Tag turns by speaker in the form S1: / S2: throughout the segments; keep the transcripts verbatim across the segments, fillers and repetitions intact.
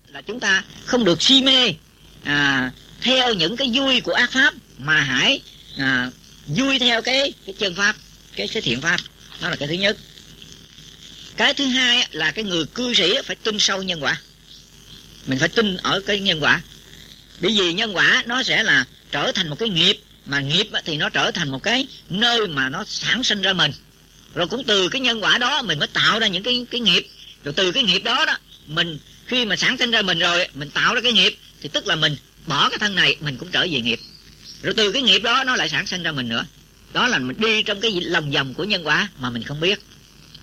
S1: là chúng ta không được si mê à, theo những cái vui của ác pháp, mà hãy à, vui theo cái cái chân pháp, cái cái thiện pháp. Đó là cái thứ nhất. Cái thứ hai là cái người cư sĩ phải tin sâu nhân quả. Mình phải tin ở cái nhân quả, bởi vì nhân quả nó sẽ là trở thành một cái nghiệp, mà nghiệp thì nó trở thành một cái nơi mà nó sản sinh ra mình. Rồi cũng từ cái nhân quả đó mình mới tạo ra những cái cái nghiệp. Rồi từ cái nghiệp đó đó mình khi mà sản sinh ra mình rồi, mình tạo ra cái nghiệp, thì tức là mình bỏ cái thân này, mình cũng trở về nghiệp. Rồi từ cái nghiệp đó nó lại sản sinh ra mình nữa. Đó là mình đi trong cái lòng vòng của nhân quả mà mình không biết.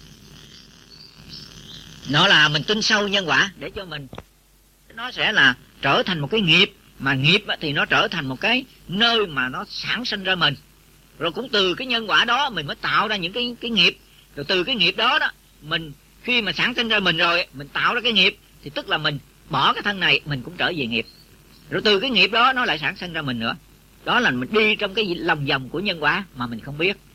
S1: Nó là mình tin sâu nhân quả để cho mình, nó sẽ là trở thành một cái nghiệp, mà nghiệp thì nó trở thành một cái nơi mà nó sản sinh ra mình. Rồi cũng từ cái nhân quả đó mình mới tạo ra những cái cái nghiệp. Rồi từ cái nghiệp đó đó mình khi mà sản sinh ra mình rồi, mình tạo ra cái nghiệp, thì tức là mình bỏ cái thân này, mình cũng trở về nghiệp. Rồi từ cái nghiệp đó nó lại sản sinh ra mình nữa. Đó là mình đi trong cái lòng vòng của nhân quả mà mình không biết.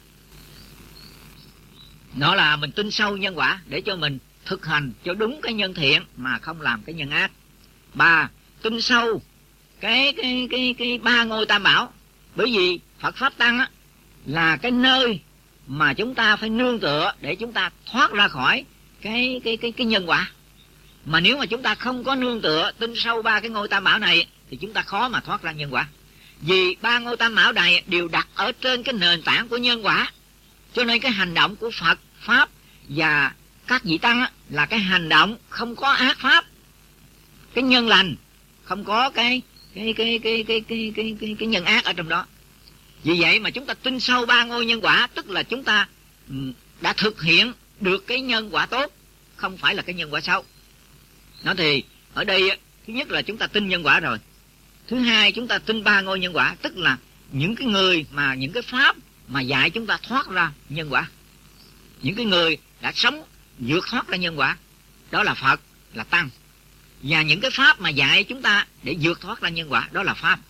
S1: Nó là mình tin sâu nhân quả để cho mình thực hành cho đúng cái nhân thiện mà không làm cái nhân ác. Ba, tin sâu cái cái cái cái ba ngôi tam bảo. Bởi vì Phật pháp tăng á, là cái nơi mà chúng ta phải nương tựa để chúng ta thoát ra khỏi cái cái cái cái nhân quả. Mà nếu mà chúng ta không có nương tựa tin sâu ba cái ngôi tam bảo này, thì chúng ta khó mà thoát ra nhân quả. Vì ba ngôi tam bảo này đều đặt ở trên cái nền tảng của nhân quả, cho nên cái hành động của Phật pháp và các vị tăng á, là cái hành động không có ác pháp, cái nhân lành, không có cái cái cái cái cái cái cái cái, cái nhân ác ở trong đó. Vì vậy mà chúng ta tin sâu ba ngôi nhân quả, tức là chúng ta đã thực hiện được cái nhân quả tốt, không phải là cái nhân quả xấu. Nó thì ở đây thứ nhất là chúng ta tin nhân quả rồi. Thứ hai, chúng ta tin ba ngôi nhân quả, tức là những cái người mà những cái pháp mà dạy chúng ta thoát ra nhân quả, những cái người đã sống vượt thoát ra nhân quả, đó là Phật, là tăng. Và những cái pháp mà dạy chúng ta để vượt thoát ra nhân quả, đó là pháp.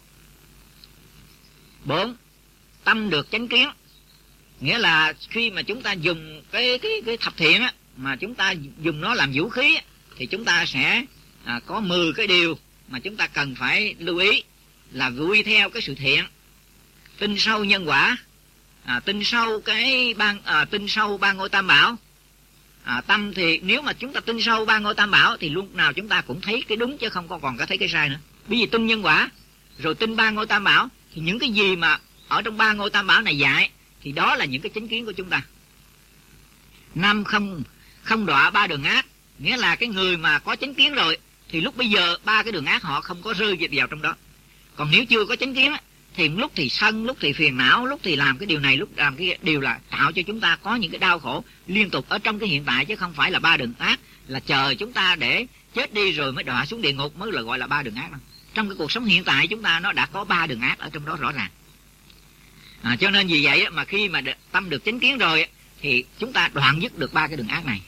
S1: Bốn, tâm được chánh kiến. Nghĩa là khi mà chúng ta dùng cái cái cái thập thiện á, mà chúng ta dùng nó làm vũ khí á, thì chúng ta sẽ à, có mười cái điều mà chúng ta cần phải lưu ý, là vui theo cái sự thiện, tin sâu nhân quả, à, tin sâu cái ban à, tin sâu ba ngôi tam bảo. À, tâm thì nếu mà chúng ta tin sâu ba ngôi tam bảo thì lúc nào chúng ta cũng thấy cái đúng, chứ không có còn có thấy cái sai nữa. Bởi vì tin nhân quả rồi tin ba ngôi tam bảo, thì những cái gì mà ở trong ba ngôi tam bảo này dạy thì đó là những cái chánh kiến của chúng ta. Năm, không không đọa ba đường ác. Nghĩa là cái người mà có chánh kiến rồi thì lúc bây giờ ba cái đường ác họ không có rơi vào trong đó. Còn nếu chưa có chánh kiến thì lúc thì sân, lúc thì phiền não, lúc thì làm cái điều này, lúc làm cái điều là tạo cho chúng ta có những cái đau khổ liên tục ở trong cái hiện tại, chứ không phải là ba đường ác là chờ chúng ta để chết đi rồi mới đọa xuống địa ngục mới là gọi là ba đường ác đâu. Trong cái cuộc sống hiện tại chúng ta nó đã có ba đường ác ở trong đó rõ ràng. À, cho nên vì vậy mà khi mà tâm được chánh kiến rồi thì chúng ta đoạn dứt được ba cái đường ác này.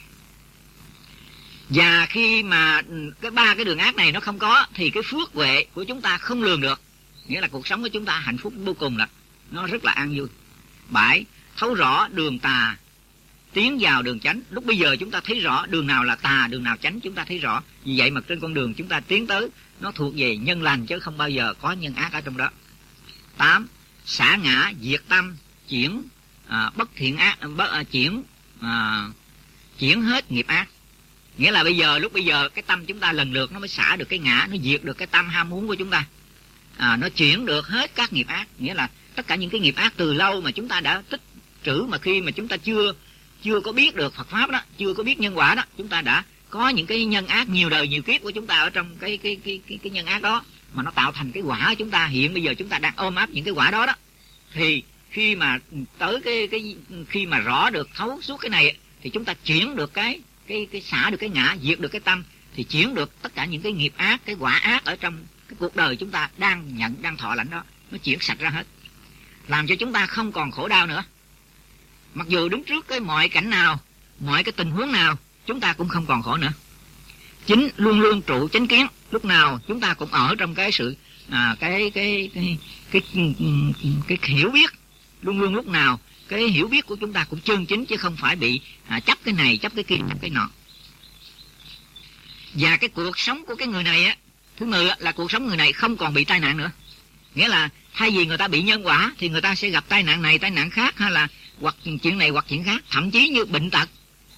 S1: Và khi mà cái ba cái đường ác này nó không có thì cái phước huệ của chúng ta không lường được. Nghĩa là cuộc sống của chúng ta hạnh phúc vô cùng, là nó rất là an vui. Bảy, thấu rõ đường tà, tiến vào đường chánh. Lúc bây giờ chúng ta thấy rõ đường nào là tà, đường nào chánh, chúng ta thấy rõ. Vì vậy mà trên con đường chúng ta tiến tới nó thuộc về nhân lành, chứ không bao giờ có nhân ác ở trong đó. Tám, xả ngã diệt tâm, chuyển à, bất thiện ác, bất à, chuyển à, chuyển hết nghiệp ác. Nghĩa là bây giờ lúc bây giờ cái tâm chúng ta lần lượt nó mới xả được cái ngã, nó diệt được cái tâm ham muốn của chúng ta, à, nó chuyển được hết các nghiệp ác. Nghĩa là tất cả những cái nghiệp ác từ lâu mà chúng ta đã tích trữ, mà khi mà chúng ta chưa chưa có biết được Phật pháp đó, chưa có biết nhân quả đó, chúng ta đã có những cái nhân ác nhiều đời nhiều kiếp của chúng ta ở trong cái cái cái cái, cái nhân ác đó, mà nó tạo thành cái quả của chúng ta. Hiện bây giờ chúng ta đang ôm ấp những cái quả đó đó, thì khi mà tới cái cái khi mà rõ được thấu suốt cái này thì chúng ta chuyển được cái cái cái xả được cái ngã, diệt được cái tâm, thì chuyển được tất cả những cái nghiệp ác, cái quả ác ở trong cái cuộc đời chúng ta đang nhận, đang thọ lãnh đó, nó chuyển sạch ra hết, làm cho chúng ta không còn khổ đau nữa. Mặc dù đứng trước cái mọi cảnh nào, mọi cái tình huống nào, chúng ta cũng không còn khổ nữa. Chính luôn luôn trụ chánh kiến, lúc nào chúng ta cũng ở trong cái sự à, cái, cái, cái, cái, cái, cái, cái hiểu biết, luôn luôn lúc nào cái hiểu biết của chúng ta cũng chân chính, chứ không phải bị à, chấp cái này, chấp cái kia, chấp cái nọ. Và cái cuộc sống của cái người này á, thứ mười á, là cuộc sống người này không còn bị tai nạn nữa. Nghĩa là thay vì người ta bị nhân quả thì người ta sẽ gặp tai nạn này, tai nạn khác, hay là hoặc chuyện này hoặc chuyện khác, thậm chí như bệnh tật.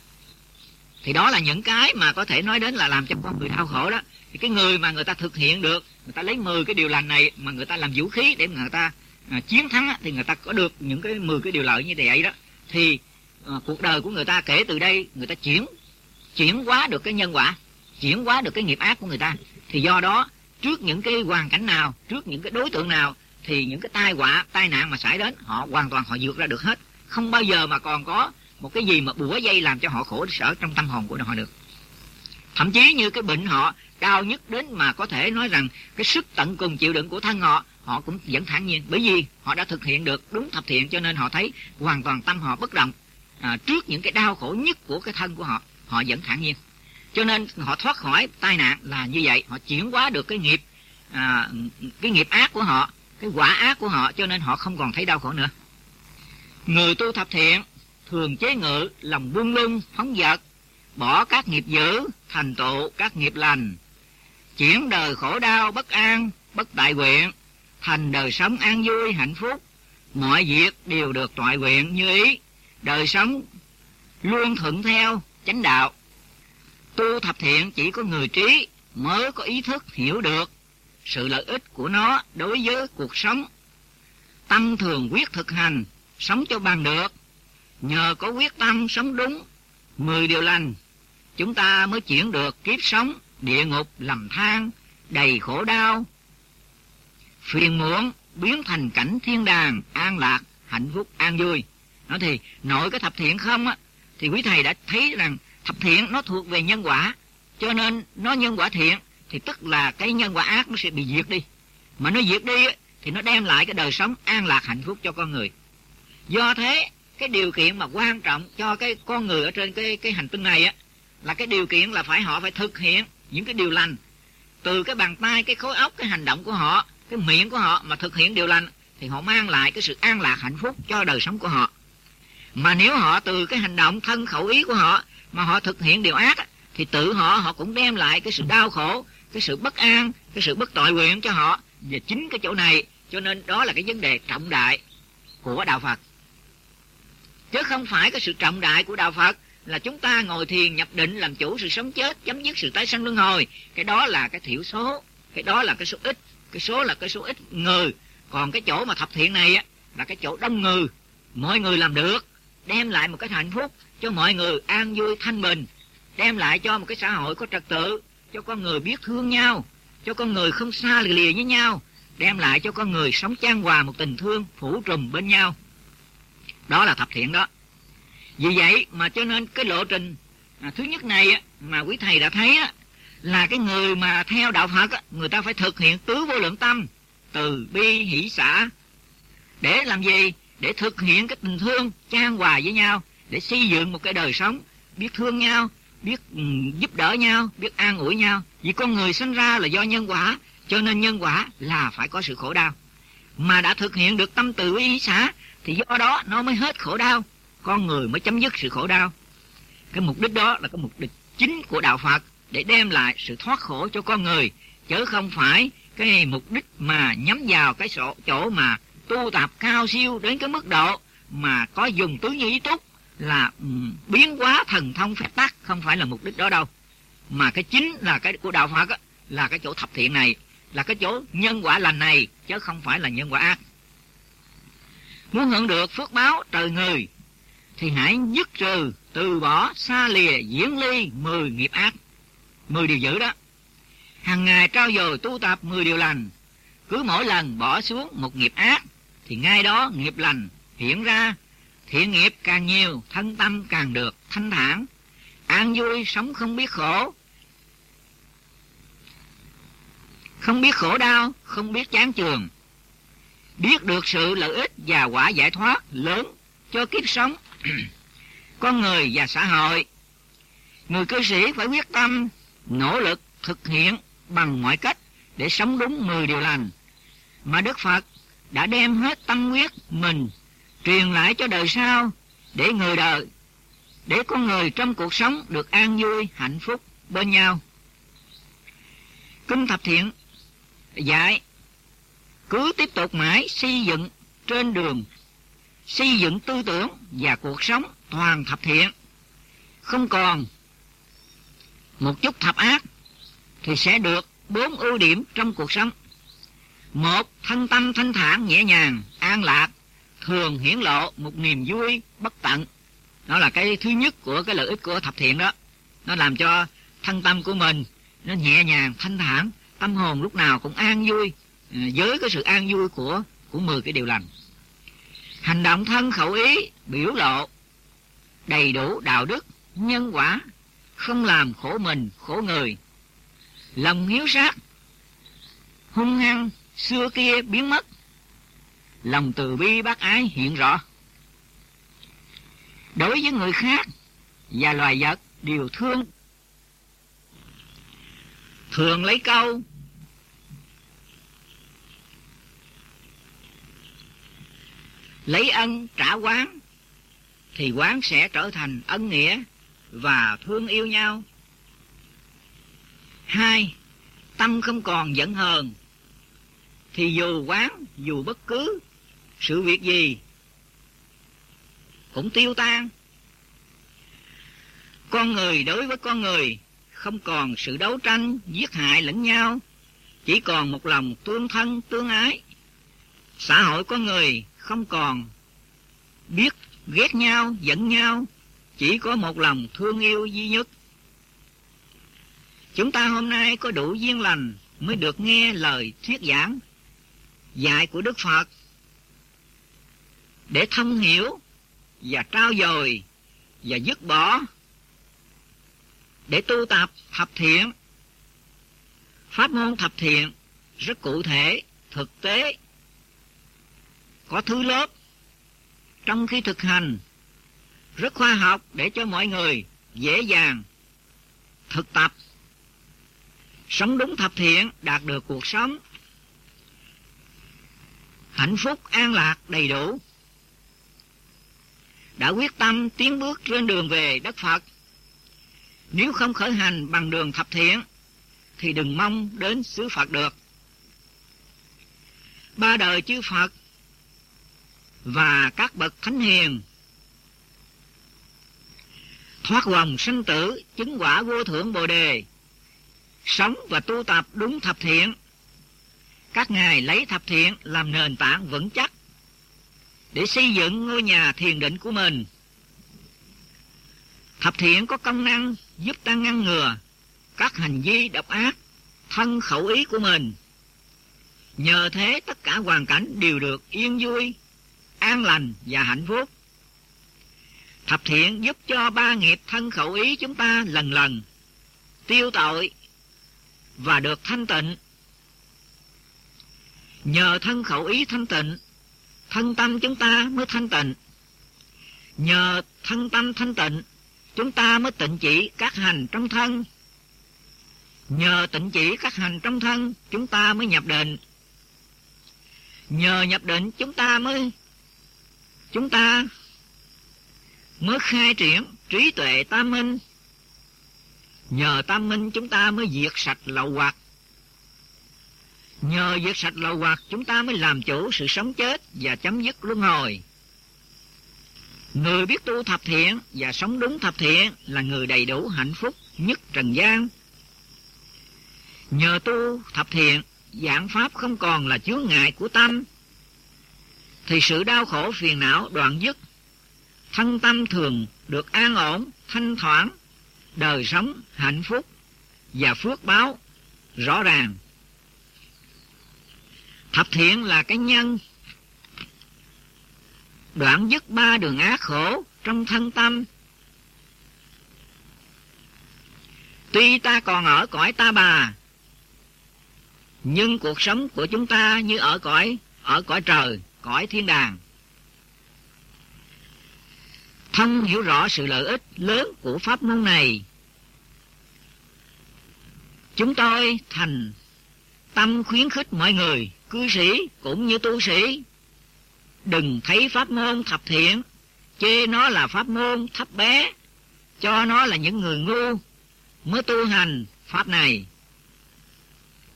S1: Thì đó là những cái mà có thể nói đến là làm cho con người đau khổ đó. Thì cái người mà người ta thực hiện được, người ta lấy mười cái điều lành này mà người ta làm vũ khí để người ta à, chiến thắng á, thì người ta có được những cái mười cái điều lợi như vậy đó. Thì à, cuộc đời của người ta kể từ đây người ta chuyển chuyển hóa được cái nhân quả, chuyển hóa được cái nghiệp ác của người ta. Thì do đó trước những cái hoàn cảnh nào, trước những cái đối tượng nào, thì những cái tai họa, tai nạn mà xảy đến, họ hoàn toàn họ vượt ra được hết. Không bao giờ mà còn có một cái gì mà bủa dây làm cho họ khổ sở trong tâm hồn của họ được. Thậm chí như cái bệnh họ đau nhất đến mà có thể nói rằng cái sức tận cùng chịu đựng của thân họ, họ cũng vẫn thản nhiên. Bởi vì họ đã thực hiện được đúng thập thiện, cho nên họ thấy hoàn toàn tâm họ bất động à, trước những cái đau khổ nhất của cái thân của họ, họ vẫn thản nhiên. Cho nên họ thoát khỏi tai nạn là như vậy. Họ chuyển hóa được cái nghiệp à, cái nghiệp ác của họ, cái quả ác của họ, cho nên họ không còn thấy đau khổ nữa. Người tu thập thiện thường chế ngự lòng buông lung phóng dật, bỏ các nghiệp dữ, thành tựu các nghiệp lành, chuyển đời khổ đau bất an bất tại nguyện thành đời sống an vui hạnh phúc. Mọi việc đều được toại nguyện như ý, đời sống luôn thuận theo chánh đạo. Tu thập thiện chỉ có người trí mới có ý thức hiểu được sự lợi ích của nó đối với cuộc sống. Tâm thường quyết thực hành, sống cho bằng được. Nhờ có quyết tâm sống đúng mười điều lành, chúng ta mới chuyển được kiếp sống địa ngục lầm than, đầy khổ đau, phiền muộn, biến thành cảnh thiên đàng, an lạc, hạnh phúc, an vui. Đó thì nội cái thập thiện không á, thì quý thầy đã thấy rằng thập thiện nó thuộc về nhân quả, cho nên nó nhân quả thiện, thì tức là cái nhân quả ác nó sẽ bị diệt đi. Mà nó diệt đi thì nó đem lại cái đời sống an lạc hạnh phúc cho con người. Do thế cái điều kiện mà quan trọng cho cái con người ở trên cái cái hành tinh này á, là cái điều kiện là phải họ phải thực hiện những cái điều lành. Từ cái bàn tay, cái khối óc, cái hành động của họ, cái miệng của họ mà thực hiện điều lành, thì họ mang lại cái sự an lạc hạnh phúc cho đời sống của họ. Mà nếu họ từ cái hành động thân khẩu ý của họ mà họ thực hiện điều ác, thì tự họ họ cũng đem lại cái sự đau khổ, cái sự bất an, cái sự bất tội nguyện cho họ. Và chính cái chỗ này, cho nên đó là cái vấn đề trọng đại của đạo Phật, chứ không phải cái sự trọng đại của đạo Phật là chúng ta ngồi thiền nhập định làm chủ sự sống chết, chấm dứt sự tái sanh luân hồi. Cái đó là cái thiểu số, cái đó là cái số ít, cái số là cái số ít người. Còn cái chỗ mà thập thiện này á, là cái chỗ đông người, mọi người làm được, đem lại một cái hạnh phúc cho mọi người an vui thanh bình, đem lại cho một cái xã hội có trật tự, cho con người biết thương nhau, cho con người không xa lìa với nhau, đem lại cho con người sống chan hòa một tình thương phủ trùm bên nhau. Đó là thập thiện đó. Vì vậy mà cho nên cái lộ trình à, thứ nhất này á, mà quý thầy đã thấy á, là cái người mà theo đạo Phật á, người ta phải thực hiện tứ vô lượng tâm, từ bi hỷ xả. Để làm gì? Để thực hiện cái tình thương chan hòa với nhau, để xây dựng một cái đời sống biết thương nhau, biết um, giúp đỡ nhau, biết an ủi nhau. Vì con người sinh ra là do nhân quả, cho nên nhân quả là phải có sự khổ đau. Mà đã thực hiện được tâm từ bi hỷ xả thì do đó nó mới hết khổ đau, con người mới chấm dứt sự khổ đau. Cái mục đích đó là cái mục đích chính của đạo Phật, để đem lại sự thoát khổ cho con người, chứ không phải cái mục đích mà nhắm vào cái chỗ, chỗ mà tu tập cao siêu đến cái mức độ mà có dùng tứ như ý túc là um, biến hóa thần thông phép tắc. Không phải là mục đích đó đâu. Mà cái chính là cái của đạo Phật á, là cái chỗ thập thiện này, là cái chỗ nhân quả lành này, chứ không phải là nhân quả ác. Muốn hưởng được phước báo trời người thì hãy dứt trừ, từ bỏ, xa lìa, diễn ly mười nghiệp ác, mười điều dữ đó. Hằng ngày trao dồi tu tập mười điều lành, cứ mỗi lần bỏ xuống một nghiệp ác thì ngay đó nghiệp lành hiện ra. Thiện nghiệp càng nhiều, thân tâm càng được thanh thản, an vui, sống không biết khổ, không biết khổ đau, không biết chán chường, biết được sự lợi ích và quả giải thoát lớn cho kiếp sống con người và xã hội. Người cư sĩ phải quyết tâm nỗ lực thực hiện bằng mọi cách để sống đúng mười điều lành mà Đức Phật đã đem hết tâm huyết mình truyền lại cho đời sau, để người đời, để con người trong cuộc sống được an vui hạnh phúc bên nhau. Kinh Thập Thiện dạy cứ tiếp tục mãi xây dựng trên đường xây dựng tư tưởng và cuộc sống toàn thập thiện, không còn một chút thập ác, thì sẽ được bốn ưu điểm trong cuộc sống. Một, thân tâm thanh thản nhẹ nhàng an lạc, thường hiển lộ một niềm vui bất tận. Đó là cái thứ nhất của cái lợi ích của thập thiện đó. Nó làm cho thân tâm của mình nó nhẹ nhàng thanh thản, tâm hồn lúc nào cũng an vui, với cái sự an vui của của mười cái điều lành. Hành động thân khẩu ý biểu lộ đầy đủ đạo đức nhân quả, không làm khổ mình khổ người. Lòng hiếu sát hung hăng xưa kia biến mất, lòng từ bi bác ái hiện rõ. Đối với người khác và loài vật đều thương. Thường lấy câu lấy ân trả oán, thì oán sẽ trở thành ân nghĩa và thương yêu nhau. Hai, tâm không còn giận hờn, thì dù oán dù bất cứ sự việc gì cũng tiêu tan. Con người đối với con người không còn sự đấu tranh giết hại lẫn nhau, chỉ còn một lòng tương thân tương ái. Xã hội con người không còn biết ghét nhau giận nhau, chỉ có một lòng thương yêu duy nhất. Chúng ta hôm nay có đủ duyên lành mới được nghe lời thuyết giảng dạy của Đức Phật, để thông hiểu và trao dồi và dứt bỏ, để tu tập thập thiện. Pháp môn thập thiện rất cụ thể, thực tế, có thứ lớp trong khi thực hành, rất khoa học để cho mọi người dễ dàng thực tập, sống đúng thập thiện, đạt được cuộc sống hạnh phúc an lạc đầy đủ. Đã quyết tâm tiến bước trên đường về đất Phật, nếu không khởi hành bằng đường thập thiện thì đừng mong đến xứ Phật được. Ba đời chư Phật và các bậc thánh hiền thoát vòng sanh tử, chứng quả vô thượng Bồ đề, sống và tu tập đúng thập thiện. Các ngài lấy thập thiện làm nền tảng vững chắc để xây dựng ngôi nhà thiền định của mình. Thập thiện có công năng giúp ta ngăn ngừa các hành vi độc ác thân khẩu ý của mình. Nhờ thế tất cả hoàn cảnh đều được yên vui, an lành và hạnh phúc. Thập thiện giúp cho ba nghiệp thân khẩu ý chúng ta lần lần tiêu tội và được thanh tịnh. Nhờ thân khẩu ý thanh tịnh, thân tâm chúng ta mới thanh tịnh. Nhờ thân tâm thanh tịnh, chúng ta mới tịnh chỉ các hành trong thân. Nhờ tịnh chỉ các hành trong thân, chúng ta mới nhập định. Nhờ nhập định chúng ta mới chúng ta mới khai triển trí tuệ tam minh. Nhờ tam minh chúng ta mới diệt sạch lậu hoặc. Nhờ diệt sạch lậu hoặc chúng ta mới làm chủ sự sống chết và chấm dứt luân hồi. Người biết tu thập thiện và sống đúng thập thiện là người đầy đủ hạnh phúc nhất trần gian. Nhờ tu thập thiện, giảng pháp không còn là chướng ngại của tâm, thì sự đau khổ phiền não đoạn dứt, thân tâm thường được an ổn, thanh thoảng, đời sống hạnh phúc và phước báo rõ ràng. Thập thiện là cái nhân đoạn dứt ba đường ác khổ trong thân tâm. Tuy ta còn ở cõi ta bà, nhưng cuộc sống của chúng ta như ở cõi ở cõi trời, cõi thiên đàng. Thông hiểu rõ sự lợi ích lớn của pháp môn này, chúng tôi thành tâm khuyến khích mọi người, cư sĩ cũng như tu sĩ, đừng thấy pháp môn thập thiện chê nó là pháp môn thấp bé, cho nó là những người ngu mới tu hành pháp này.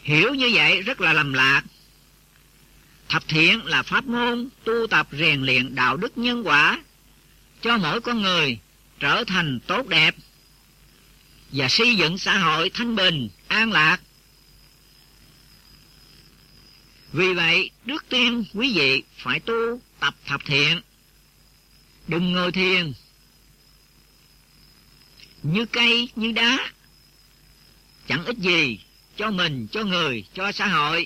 S1: Hiểu như vậy rất là lầm lạc. Thập thiện là pháp môn tu tập rèn luyện đạo đức nhân quả cho mỗi con người trở thành tốt đẹp và xây dựng xã hội thanh bình, an lạc. Vì vậy, trước tiên quý vị phải tu tập thập thiện. Đừng ngồi thiền như cây, như đá, chẳng ích gì cho mình, cho người, cho xã hội.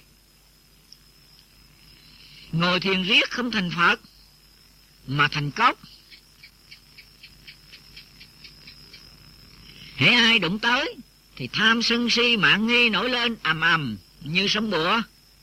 S1: Ngồi thiền riết không thành Phật, mà thành cốc. Hễ ai đụng tới thì tham sân si mạn nghi nổi lên ầm ầm như sóng bụa.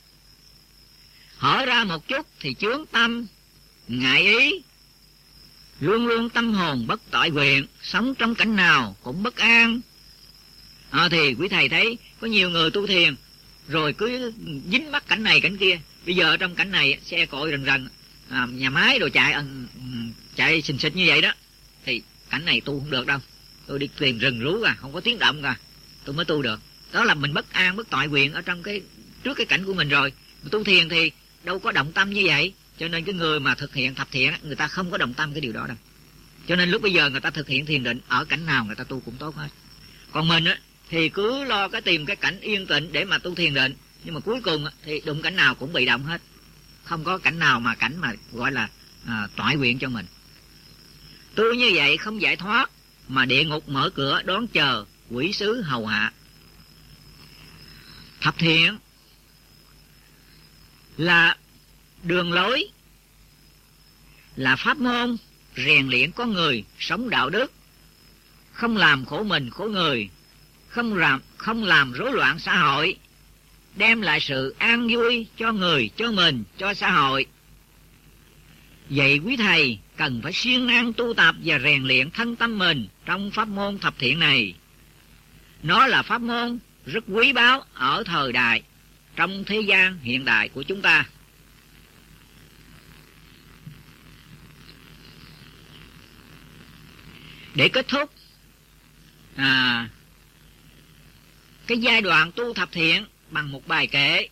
S1: Hở ra một chút thì chướng tâm, ngại ý, luôn luôn tâm hồn bất tội nguyện, sống trong cảnh nào cũng bất an. À, thì quý thầy thấy có nhiều người tu thiền rồi cứ dính mắc cảnh này cảnh kia. Bây giờ trong cảnh này xe cộ rần rần, à, nhà máy đồ chạy chạy xình xịch như vậy đó, thì cảnh này tu không được đâu. Tôi đi tìm rừng rú à, không có tiếng động cả, tôi mới tu được. Đó là mình bất an, bất tội nguyện ở trong cái trước cái cảnh của mình rồi. Tu thiền thì đâu có động tâm như vậy. Cho nên cái người mà thực hiện thập thiện, người ta không có động tâm cái điều đó đâu. Cho nên lúc bây giờ người ta thực hiện thiền định, ở cảnh nào người ta tu cũng tốt hết. Còn mình á thì cứ lo cái tìm cái cảnh yên tĩnh để mà tu thiền định, nhưng mà cuối cùng thì đụng cảnh nào cũng bị động hết. Không có cảnh nào mà cảnh mà gọi là à, toại nguyện cho mình. Tu như vậy không giải thoát, mà địa ngục mở cửa đón chờ quỷ sứ hầu hạ. Thập thiện là đường lối, là pháp môn rèn luyện con người sống đạo đức, không làm khổ mình khổ người, không làm không làm rối loạn xã hội, đem lại sự an vui cho người, cho mình, cho xã hội. Vậy quý thầy cần phải siêng năng tu tập và rèn luyện thân tâm mình trong pháp môn thập thiện này. Nó là pháp môn rất quý báu ở thời đại, trong thế gian hiện đại của chúng ta. Để kết thúc à, cái giai đoạn tu thập thiện bằng một bài kệ.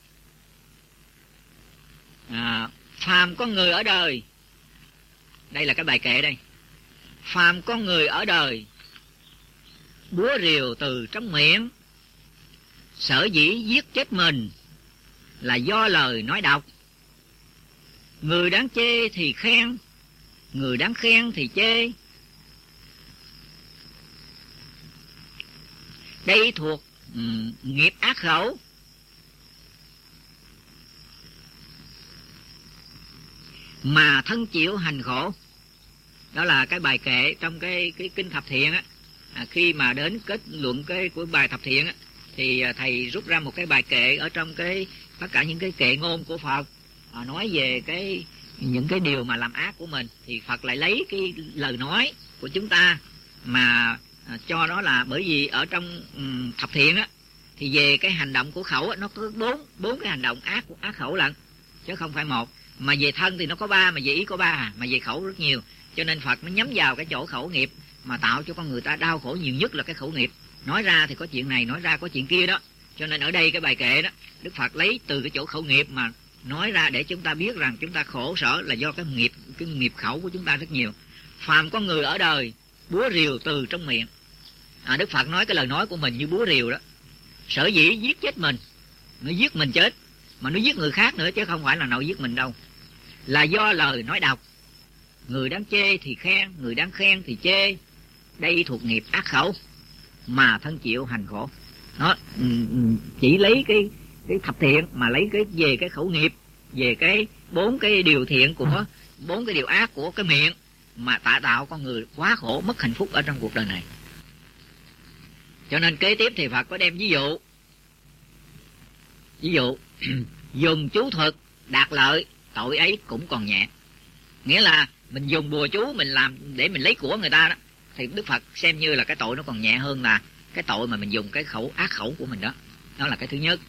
S1: à, Phàm con người ở đời, đây là cái bài kệ đây. Phàm con người ở đời, búa rìu từ trong miệng, sở dĩ giết chết mình là do lời nói độc. Người đáng chê thì khen, người đáng khen thì chê. Đây thuộc um, nghiệp ác khẩu. Mà thân chịu hành khổ. Đó là cái bài kệ trong cái cái kinh thập thiện á. À, khi mà đến kết luận cái của bài thập thiện á, thì thầy rút ra một cái bài kệ ở trong cái tất cả những cái kệ ngôn của Phật, à, nói về cái những cái điều mà làm ác của mình, thì Phật lại lấy cái lời nói của chúng ta mà à, cho nó là, bởi vì ở trong um, thập thiện á thì về cái hành động của khẩu á, nó có bốn bốn cái hành động ác của ác khẩu lận, chứ không phải một. Mà về thân thì nó có ba, mà về ý có ba, mà về khẩu rất nhiều. Cho nên Phật nó nhắm vào cái chỗ khẩu nghiệp mà tạo cho con người ta đau khổ nhiều nhất là cái khẩu nghiệp. Nói ra thì có chuyện này, nói ra có chuyện kia đó. Cho nên ở đây cái bài kệ đó, Đức Phật lấy từ cái chỗ khẩu nghiệp mà nói ra để chúng ta biết rằng chúng ta khổ sở là do cái nghiệp cái nghiệp khẩu của chúng ta rất nhiều. Phàm con người ở đời, búa rìu từ trong miệng. À, Đức Phật nói cái lời nói của mình như búa rìu đó. Sở dĩ giết chết mình, nó giết mình chết, mà nó giết người khác nữa chứ không phải là nội giết mình đâu, là do lời nói độc. Người đáng chê thì khen, người đáng khen thì chê. Đây thuộc nghiệp ác khẩu, mà thân chịu hành khổ. Nó chỉ lấy cái cái thập thiện mà lấy cái về cái khẩu nghiệp, về cái bốn cái điều thiện của bốn cái điều ác của cái miệng mà tạo tạo con người quá khổ, mất hạnh phúc ở trong cuộc đời này. Cho nên kế tiếp thì Phật có đem ví dụ. Ví dụ dùng chú thuật đạt lợi, tội ấy cũng còn nhẹ. Nghĩa là mình dùng bùa chú mình làm để mình lấy của người ta đó, thì Đức Phật xem như là cái tội nó còn nhẹ hơn là cái tội mà mình dùng cái khẩu ác khẩu của mình đó. Đó là cái thứ nhất.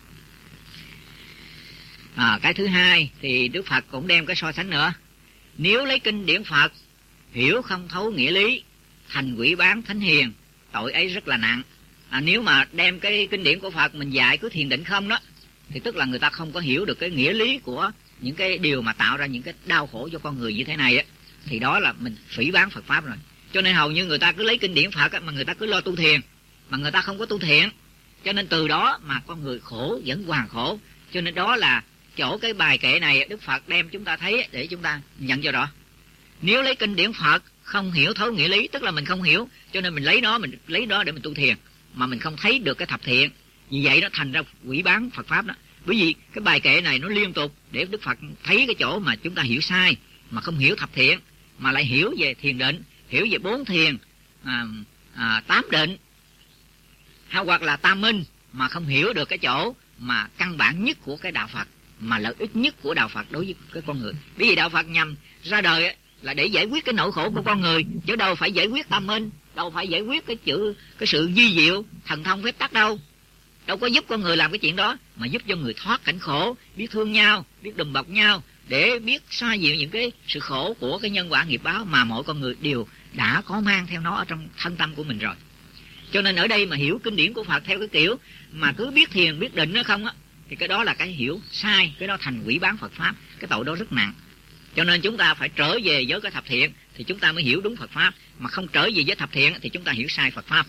S1: À, cái thứ hai thì Đức Phật cũng đem cái so sánh nữa. Nếu lấy kinh điển Phật hiểu không thấu nghĩa lý, thành quỷ bán thánh hiền, tội ấy rất là nặng. À, nếu mà đem cái kinh điển của Phật mình dạy cứ thiền định không đó, thì tức là người ta không có hiểu được cái nghĩa lý của những cái điều mà tạo ra những cái đau khổ cho con người như thế này á, thì đó là mình phỉ báng Phật pháp rồi. Cho nên hầu như người ta cứ lấy kinh điển Phật á, mà người ta cứ lo tu thiền, mà người ta không có tu thiện, cho nên từ đó mà con người khổ vẫn hoàn khổ. Cho nên đó là chỗ cái bài kệ này Đức Phật đem chúng ta thấy để chúng ta nhận cho rõ. Nếu lấy kinh điển Phật không hiểu thấu nghĩa lý, tức là mình không hiểu, cho nên mình lấy nó, mình lấy đó để mình tu thiền, mà mình không thấy được cái thập thiện, vì vậy nó thành ra quỷ bán Phật pháp đó. Bởi vì cái bài kệ này nó liên tục để Đức Phật thấy cái chỗ mà chúng ta hiểu sai, mà không hiểu thập thiện, mà lại hiểu về thiền định, hiểu về bốn thiền, à, à, tám định, hay hoặc là tam minh, mà không hiểu được cái chỗ mà căn bản nhất của cái đạo Phật, mà lợi ích nhất của đạo Phật đối với cái con người. Bởi vì đạo Phật nhằm ra đời ấy, là để giải quyết cái nỗi khổ của con người, chứ đâu phải giải quyết tam minh, đâu phải giải quyết cái chữ cái sự vi diệu thần thông phép tắc đâu. Đâu có giúp con người làm cái chuyện đó, mà giúp cho người thoát cảnh khổ, biết thương nhau, biết đùm bọc nhau, để biết xoa dịu những cái sự khổ của cái nhân quả nghiệp báo mà mỗi con người đều đã có mang theo nó ở trong thân tâm của mình rồi. Cho nên ở đây mà hiểu kinh điển của Phật theo cái kiểu mà cứ biết thiền biết định nó không á, thì cái đó là cái hiểu sai, cái đó thành quỷ bán Phật pháp, cái tội đó rất nặng. Cho nên chúng ta phải trở về với cái thập thiện thì chúng ta mới hiểu đúng Phật pháp, mà không trở về với thập thiện thì chúng ta hiểu sai Phật pháp.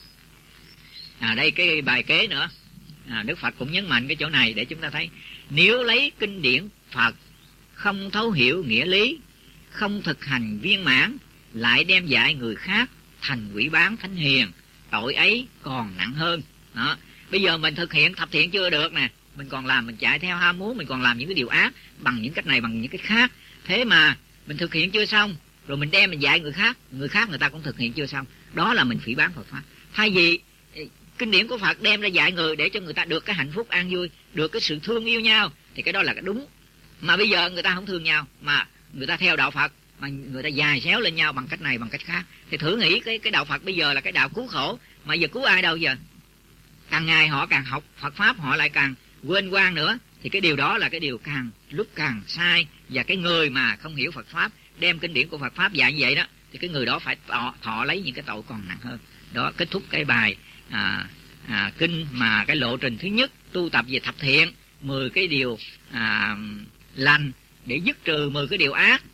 S1: À đây cái bài kế nữa, à, Đức Phật cũng nhấn mạnh cái chỗ này để chúng ta thấy, nếu lấy kinh điển Phật không thấu hiểu nghĩa lý, không thực hành viên mãn, lại đem dạy người khác thành quỷ bán thánh hiền, tội ấy còn nặng hơn. Đó. Bây giờ mình thực hiện thập thiện chưa được nè, mình còn làm, mình chạy theo ham muốn, mình còn làm những cái điều ác bằng những cách này bằng những cái khác, thế mà mình thực hiện chưa xong, rồi mình đem mình dạy người khác, người khác người ta cũng thực hiện chưa xong, đó là mình phỉ báng Phật pháp. Thay vì kinh điển của Phật đem ra dạy người để cho người ta được cái hạnh phúc an vui, được cái sự thương yêu nhau, thì cái đó là cái đúng. Mà bây giờ người ta không thương nhau, mà người ta theo đạo Phật, mà người ta dài xéo lên nhau bằng cách này bằng cách khác, thì thử nghĩ cái cái đạo Phật bây giờ là cái đạo cứu khổ, mà giờ cứu ai đâu giờ? Càng ngày họ càng học Phật pháp, họ lại càng quên quan nữa, thì cái điều đó là cái điều càng lúc càng sai. Và cái người mà không hiểu Phật pháp, đem kinh điển của Phật pháp dạy như vậy đó, thì cái người đó phải thọ, thọ lấy những cái tội còn nặng hơn. Đó, kết thúc cái bài à, à, kinh mà cái lộ trình thứ nhất tu tập về thập thiện, mười cái điều à, lành để dứt trừ mười cái điều ác,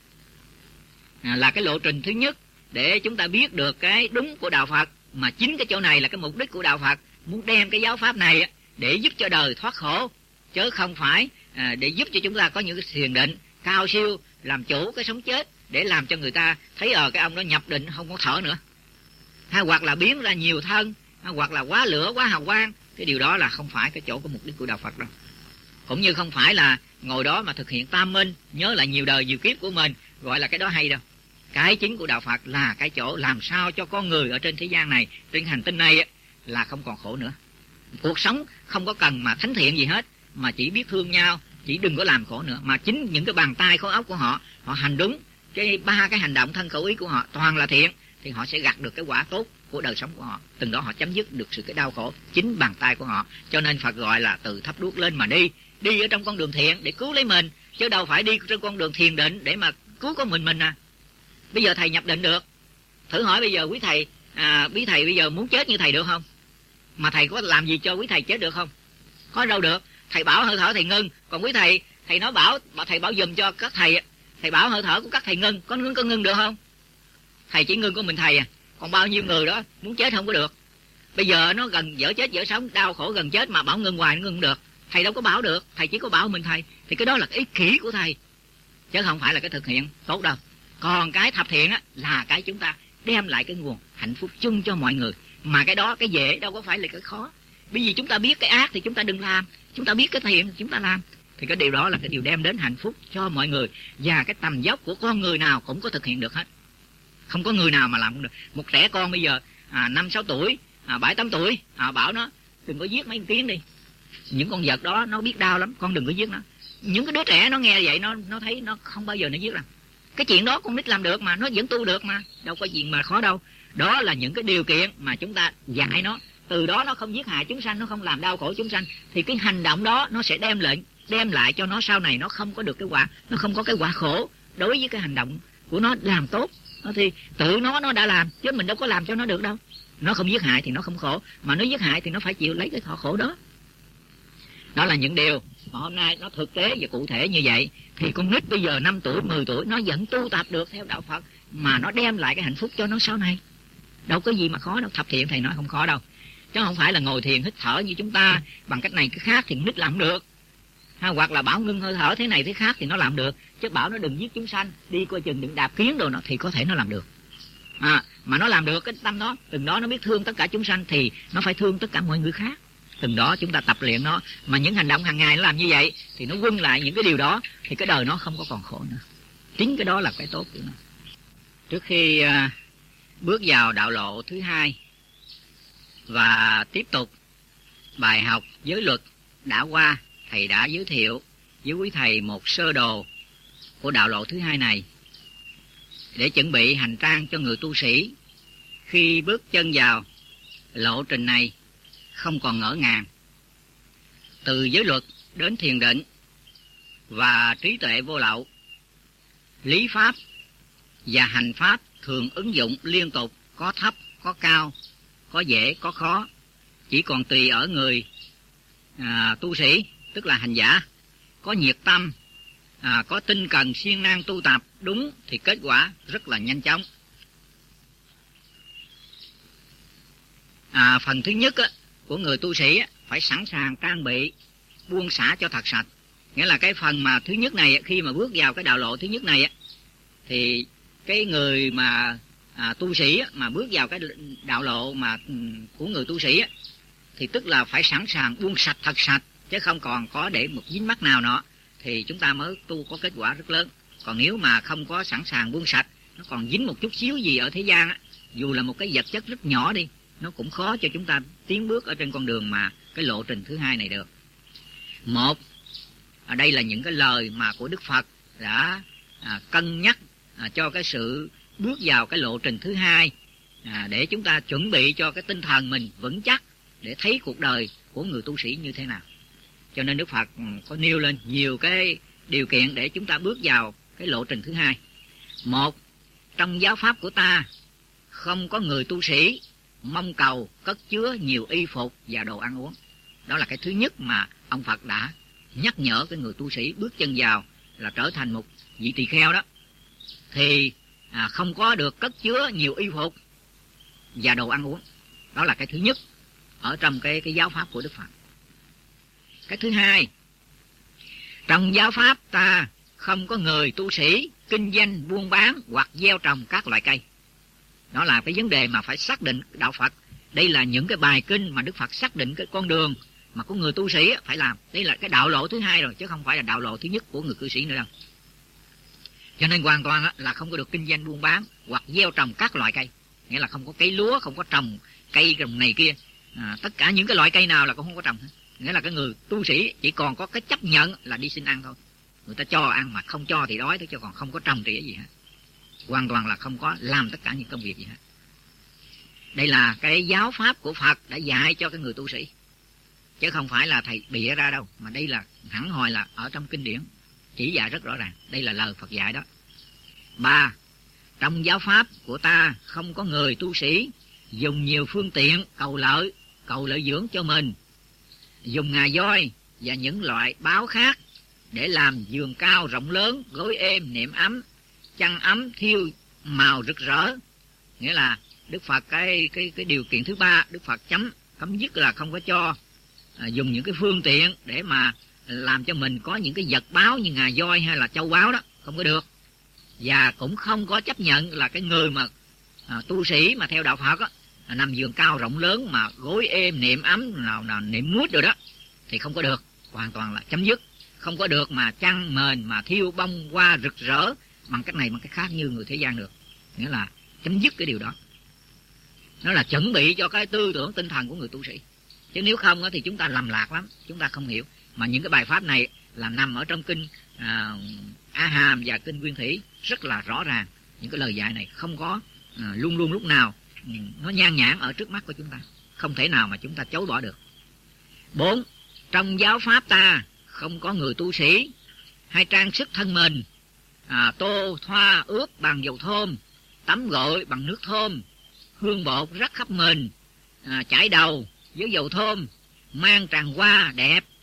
S1: à, là cái lộ trình thứ nhất để chúng ta biết được cái đúng của đạo Phật. Mà chính cái chỗ này là cái mục đích của đạo Phật, muốn đem cái giáo pháp này để giúp cho đời thoát khổ, chứ không phải à, để giúp cho chúng ta có những cái thiền định cao siêu, làm chủ cái sống chết, để làm cho người ta thấy ở cái ông đó nhập định không có thở nữa, hay hoặc là biến ra nhiều thân, hay hoặc là quá lửa quá hào quang. Cái điều đó là không phải cái chỗ của mục đích của đạo Phật đâu. Cũng như không phải là ngồi đó mà thực hiện tam minh, nhớ lại nhiều đời nhiều kiếp của mình, gọi là cái đó hay đâu. Cái chính của đạo Phật là cái chỗ làm sao cho con người ở trên thế gian này, trên hành tinh này là không còn khổ nữa. Cuộc sống không có cần mà thánh thiện gì hết, mà chỉ biết thương nhau, chỉ đừng có làm khổ nữa. Mà chính những cái bàn tay khối óc của họ, họ hành đúng cái ba cái hành động thân khẩu ý của họ toàn là thiện, thì họ sẽ gặt được cái quả tốt của đời sống của họ. Từng đó họ chấm dứt được sự cái đau khổ chính bàn tay của họ. Cho nên Phật gọi là từ thắp đuốc lên mà đi, đi ở trong con đường thiện để cứu lấy mình, chứ đâu phải đi trên con đường thiền định để mà cứu có mình mình à. Bây giờ thầy nhập định được, thử hỏi bây giờ quý thầy à, quý thầy bây giờ muốn chết như thầy được không? Mà thầy có làm gì cho quý thầy chết được không? Có đâu được. Thầy bảo hơi thở thầy ngưng, còn quý thầy thầy nói bảo thầy bảo dùm cho các thầy, thầy bảo hơi thở của các thầy ngưng, có ngưng có ngưng được không? Thầy chỉ ngưng của mình thầy à, còn bao nhiêu người đó muốn chết không có được. Bây giờ nó gần dở chết dở sống, đau khổ gần chết mà bảo ngưng hoài nó ngưng không được. Thầy đâu có bảo được, thầy chỉ có bảo mình thầy, thì cái đó là cái ích kỷ của thầy, chứ không phải là cái thực hiện tốt đâu. Còn cái thập thiện á là cái chúng ta đem lại cái nguồn hạnh phúc chung cho mọi người, mà cái đó cái dễ đâu có phải là cái khó. Bởi vì chúng ta biết cái ác thì chúng ta đừng làm, chúng ta biết cái thiện thì chúng ta làm, thì cái điều đó là cái điều đem đến hạnh phúc cho mọi người. Và cái tầm dốc của con người nào cũng có thực hiện được hết, không có người nào mà làm không được. Một trẻ con bây giờ à, năm sáu tuổi, à, bảy tám tuổi, à, bảo nó đừng có giết mấy con kiến đi, những con vật đó nó biết đau lắm, con đừng có giết nó. Những cái đứa trẻ nó nghe vậy nó nó thấy nó không bao giờ nó giết đâu. Cái chuyện đó con nít làm được mà, nó vẫn tu được mà, đâu có chuyện mà khó đâu. Đó là những cái điều kiện mà chúng ta dạy nó, từ đó nó không giết hại chúng sanh, nó không làm đau khổ chúng sanh, thì cái hành động đó nó sẽ đem lại đem lại cho nó sau này nó không có được cái quả, nó không có cái quả khổ đối với cái hành động của nó làm tốt. Nó thì tự nó nó đã làm, chứ mình đâu có làm cho nó được đâu. Nó không giết hại thì nó không khổ, mà nó giết hại thì nó phải chịu lấy cái thọ khổ đó. Đó là những điều mà hôm nay nó thực tế và cụ thể như vậy. Thì con nít bây giờ năm tuổi, mười tuổi nó vẫn tu tập được theo đạo Phật, mà nó đem lại cái hạnh phúc cho nó sau này. Đâu có gì mà khó đâu. Thập thiện thầy nói không khó đâu, chứ không phải là ngồi thiền hít thở như chúng ta bằng cách này cái khác thì con nít làm được. Ha, hoặc là bảo ngưng hơi thở thế này thế khác thì nó làm được, chứ bảo nó đừng giết chúng sanh, đi coi chừng đừng đạp kiến đồ nó thì có thể nó làm được. À, mà nó làm được cái tâm đó, từng đó nó biết thương tất cả chúng sanh thì nó phải thương tất cả mọi người khác. Từng đó chúng ta tập luyện nó, mà những hành động hàng ngày nó làm như vậy thì nó quân lại những cái điều đó, thì cái đời nó không có còn khổ nữa. Chính cái đó là cái tốt của nó. Trước khi uh, bước vào đạo lộ thứ hai và tiếp tục bài học giới luật đã qua, thầy đã giới thiệu với quý thầy một sơ đồ của đạo lộ thứ hai này để chuẩn bị hành trang cho người tu sĩ khi bước chân vào lộ trình này không còn ngỡ ngàng. Từ giới luật đến thiền định và trí tuệ vô lậu, lý pháp và hành pháp thường ứng dụng liên tục, có thấp, có cao, có dễ, có khó. Chỉ còn tùy ở người à, tu sĩ, tức là hành giả, có nhiệt tâm, à, có tinh cần siêng năng tu tập đúng thì kết quả rất là nhanh chóng. À, phần thứ nhất á, của người tu sĩ á, phải sẵn sàng trang bị buông xả cho thật sạch. Nghĩa là cái phần mà thứ nhất này, khi mà bước vào cái đạo lộ thứ nhất này á, thì cái người mà à, tu sĩ á, mà bước vào cái đạo lộ mà của người tu sĩ á, thì tức là phải sẵn sàng buông sạch thật sạch, chứ không còn có để một dính mắc nào nọ, thì chúng ta mới tu có kết quả rất lớn. Còn nếu mà không có sẵn sàng buông sạch, nó còn dính một chút xíu gì ở thế gian á, dù là một cái vật chất rất nhỏ đi, nó cũng khó cho chúng ta tiến bước ở trên con đường mà cái lộ trình thứ hai này được. Một, ở đây là những cái lời mà của Đức Phật đã à, cân nhắc à, cho cái sự bước vào cái lộ trình thứ hai, à, để chúng ta chuẩn bị cho cái tinh thần mình vững chắc để thấy cuộc đời của người tu sĩ như thế nào. Cho nên Đức Phật có nêu lên nhiều cái điều kiện để chúng ta bước vào cái lộ trình thứ hai. Một, trong giáo pháp của ta không có người tu sĩ mong cầu cất chứa nhiều y phục và đồ ăn uống. Đó là cái thứ nhất mà ông Phật đã nhắc nhở cái người tu sĩ bước chân vào là trở thành một vị tỳ kheo đó, thì à, không có được cất chứa nhiều y phục và đồ ăn uống. Đó là cái thứ nhất ở trong cái, cái giáo pháp của Đức Phật. Cái thứ hai, trong giáo pháp ta không có người tu sĩ kinh doanh buôn bán hoặc gieo trồng các loại cây. Đó là cái vấn đề mà phải xác định đạo Phật. Đây là những cái bài kinh mà Đức Phật xác định cái con đường mà của người tu sĩ phải làm. Đây là cái đạo lộ thứ hai rồi, chứ không phải là đạo lộ thứ nhất của người cư sĩ nữa đâu. Cho nên hoàn toàn là không có được kinh doanh buôn bán hoặc gieo trồng các loại cây. Nghĩa là không có cây lúa, không có trồng cây trồng này kia, à, tất cả những cái loại cây nào là cũng không có trồng hết. Nghĩa là cái người tu sĩ chỉ còn có cái chấp nhận là đi xin ăn thôi. Người ta cho ăn mà không cho thì đói thôi, chứ còn không có trồng trịa gì hết. Hoàn toàn là không có làm tất cả những công việc gì hết. Đây là cái giáo pháp của Phật đã dạy cho cái người tu sĩ, chứ không phải là thầy bịa ra đâu, mà đây là hẳn hồi là ở trong kinh điển chỉ dạy rất rõ ràng. Đây là lời Phật dạy đó. Ba, trong giáo pháp của ta không có người tu sĩ dùng nhiều phương tiện cầu lợi, cầu lợi dưỡng cho mình, dùng ngà voi và những loại báo khác để làm giường cao rộng lớn, gối êm, nệm ấm, chăn ấm, thiêu màu rực rỡ. Nghĩa là Đức Phật cái cái cái điều kiện thứ ba, Đức Phật chấm cấm dứt là không có cho à, dùng những cái phương tiện để mà làm cho mình có những cái vật báo như ngà voi hay là châu báu đó, không có được. Và cũng không có chấp nhận là cái người mà à, tu sĩ mà theo đạo Phật á, à, nằm giường cao rộng lớn mà gối êm, nệm ấm, nào nào nệm mút rồi đó thì không có được. Hoàn toàn là chấm dứt. Không có được mà chăn mền mà thiêu bông hoa rực rỡ bằng cách này bằng cách khác như người thế gian được. Nghĩa là chấm dứt cái điều đó. Nó là chuẩn bị cho cái tư tưởng tinh thần của người tu sĩ. Chứ nếu không thì chúng ta lầm lạc lắm, chúng ta không hiểu. Mà những cái bài pháp này là nằm ở trong kinh à, A Hàm và kinh Nguyên Thủy rất là rõ ràng. Những cái lời dạy này không có à, luôn luôn lúc nào nó nhan nhản ở trước mắt của chúng ta, không thể nào mà chúng ta chối bỏ được. Bốn, trong giáo pháp ta không có người tu sĩ hay trang sức thân mình à, tô thoa ướp bằng dầu thơm, tắm gội bằng nước thơm, hương bột rắc khắp mình, à, chải đầu với dầu thơm, mang tràng hoa đẹp,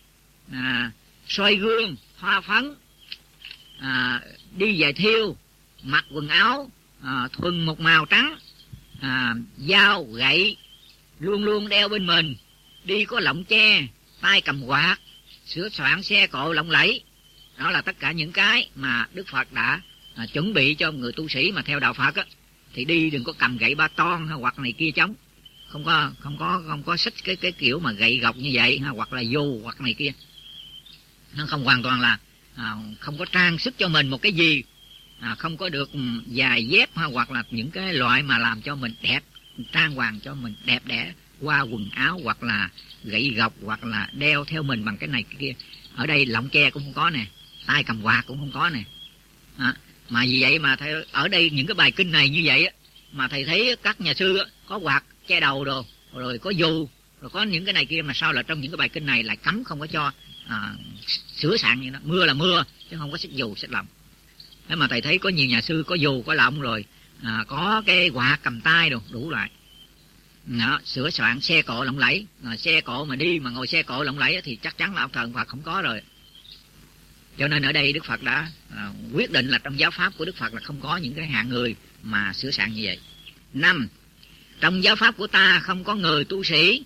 S1: à, soi gương, thoa phấn, à, đi về thiêu, mặc quần áo à, thuần một màu trắng, à, dao, gậy luôn luôn đeo bên mình, đi có lọng tre, tay cầm quạt, sửa soạn xe cộ lộng lẫy. Đó là tất cả những cái mà Đức Phật đã à, chuẩn bị cho người tu sĩ mà theo đạo Phật á. Thì đi đừng có cầm gậy ba ton hay hoặc này kia chống, không có không có không có xích cái cái kiểu mà gậy gộc như vậy ha, hoặc là vô hoặc này kia. Nó không hoàn toàn là à, không có trang sức cho mình một cái gì, à, không có được giày dép ha, hoặc là những cái loại mà làm cho mình đẹp, trang hoàng cho mình đẹp đẽ qua quần áo, hoặc là gậy gộc, hoặc là đeo theo mình bằng cái này cái kia. Ở đây lọng tre cũng không có nè, tay cầm quạt cũng không có nè. À, mà vì vậy mà thầy, ở đây những cái bài kinh này như vậy á, mà thầy thấy các nhà sư á, có quạt che đầu rồi, rồi có dù, rồi có những cái này kia, mà sao là trong những cái bài kinh này lại cấm không có cho à, sửa soạn như đó. Mưa là mưa chứ không có xích dù xích lọng. Thế mà thầy thấy có nhiều nhà sư có dù có lọng rồi à, có cái quạt cầm tay đồ đủ loại. Đó, sửa soạn xe cộ lộng lẫy, à, xe cộ mà đi mà ngồi xe cộ lộng lẫy thì chắc chắn là ông thần Phật không có rồi. Cho nên ở đây Đức Phật đã à, quyết định là trong giáo pháp của Đức Phật là không có những cái hạng người mà sửa soạn như vậy. Năm, trong giáo pháp của ta không có người tu sĩ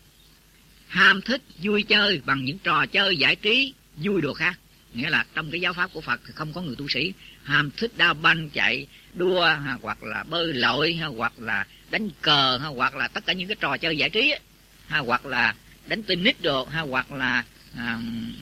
S1: ham thích vui chơi bằng những trò chơi giải trí vui đồ khác. Nghĩa là trong cái giáo pháp của Phật thì không có người tu sĩ ham thích đá banh, chạy đua, ha, hoặc là bơi lội, ha, hoặc là đánh cờ, ha, hoặc là tất cả những cái trò chơi giải trí, ha, hoặc là đánh tennis đồ, ha, hoặc là à,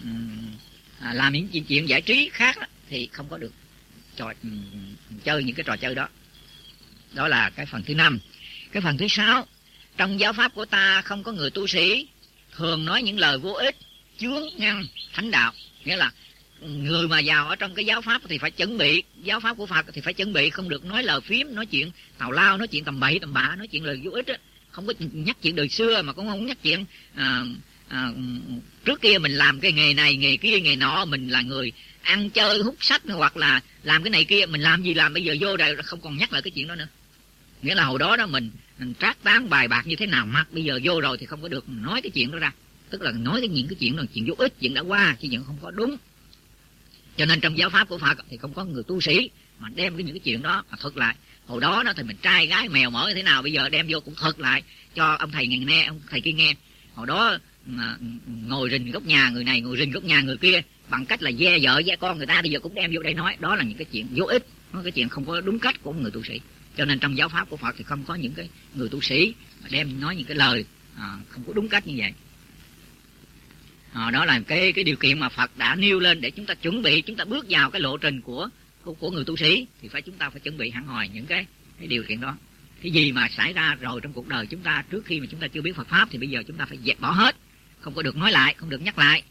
S1: à, làm những chuyện, chuyện giải trí khác đó, thì không có được trò chơi những cái trò chơi đó. Đó là cái phần thứ năm. Cái phần thứ sáu, trong giáo pháp của ta không có người tu sĩ thường nói những lời vô ích, chướng ngăn thánh đạo. Nghĩa là người mà vào ở trong cái giáo pháp thì phải chuẩn bị, giáo pháp của Phật thì phải chuẩn bị, không được nói lời phím, nói chuyện tào lao, nói chuyện tầm bậy tầm bạ, nói chuyện lời vô ích á. Không có nhắc chuyện đời xưa, mà cũng không nhắc chuyện à, à, trước kia mình làm cái nghề này nghề kia nghề nọ, mình là người ăn chơi hút sách, hoặc là làm cái này kia, mình làm gì làm, bây giờ vô đây không còn nhắc lại cái chuyện đó nữa. Nghĩa là hồi đó đó mình, mình trác tán bài bạc như thế nào mặc, bây giờ vô rồi thì không có được nói cái chuyện đó ra. Tức là nói cái những cái chuyện đó, chuyện vô ích, chuyện đã qua, chứ chuyện không có đúng. Cho nên trong giáo pháp của Phật thì không có người tu sĩ mà đem cái những cái chuyện đó mà thuật lại. Hồi đó đó thì mình trai gái mèo mỡ như thế nào, bây giờ đem vô cũng thuật lại cho ông thầy nghe, ông thầy kia nghe. Hồi đó mà ngồi rình góc nhà người này, ngồi rình góc nhà người kia, bằng cách là ve vợ ve con người ta, bây giờ cũng đem vô đây nói. Đó là những cái chuyện vô ích, cái chuyện không có đúng cách của người tu sĩ. Cho nên trong giáo pháp của Phật thì không có những cái người tu sĩ mà đem nói những cái lời à, không có đúng cách như vậy. À, đó là cái cái điều kiện mà Phật đã nêu lên để chúng ta chuẩn bị, chúng ta bước vào cái lộ trình của của, của người tu sĩ thì phải chúng ta phải chuẩn bị hẳn hoi những cái cái điều kiện đó. Cái gì mà xảy ra rồi trong cuộc đời chúng ta trước khi mà chúng ta chưa biết Phật pháp thì bây giờ chúng ta phải dẹp bỏ hết, không có được nói lại, không được nhắc lại.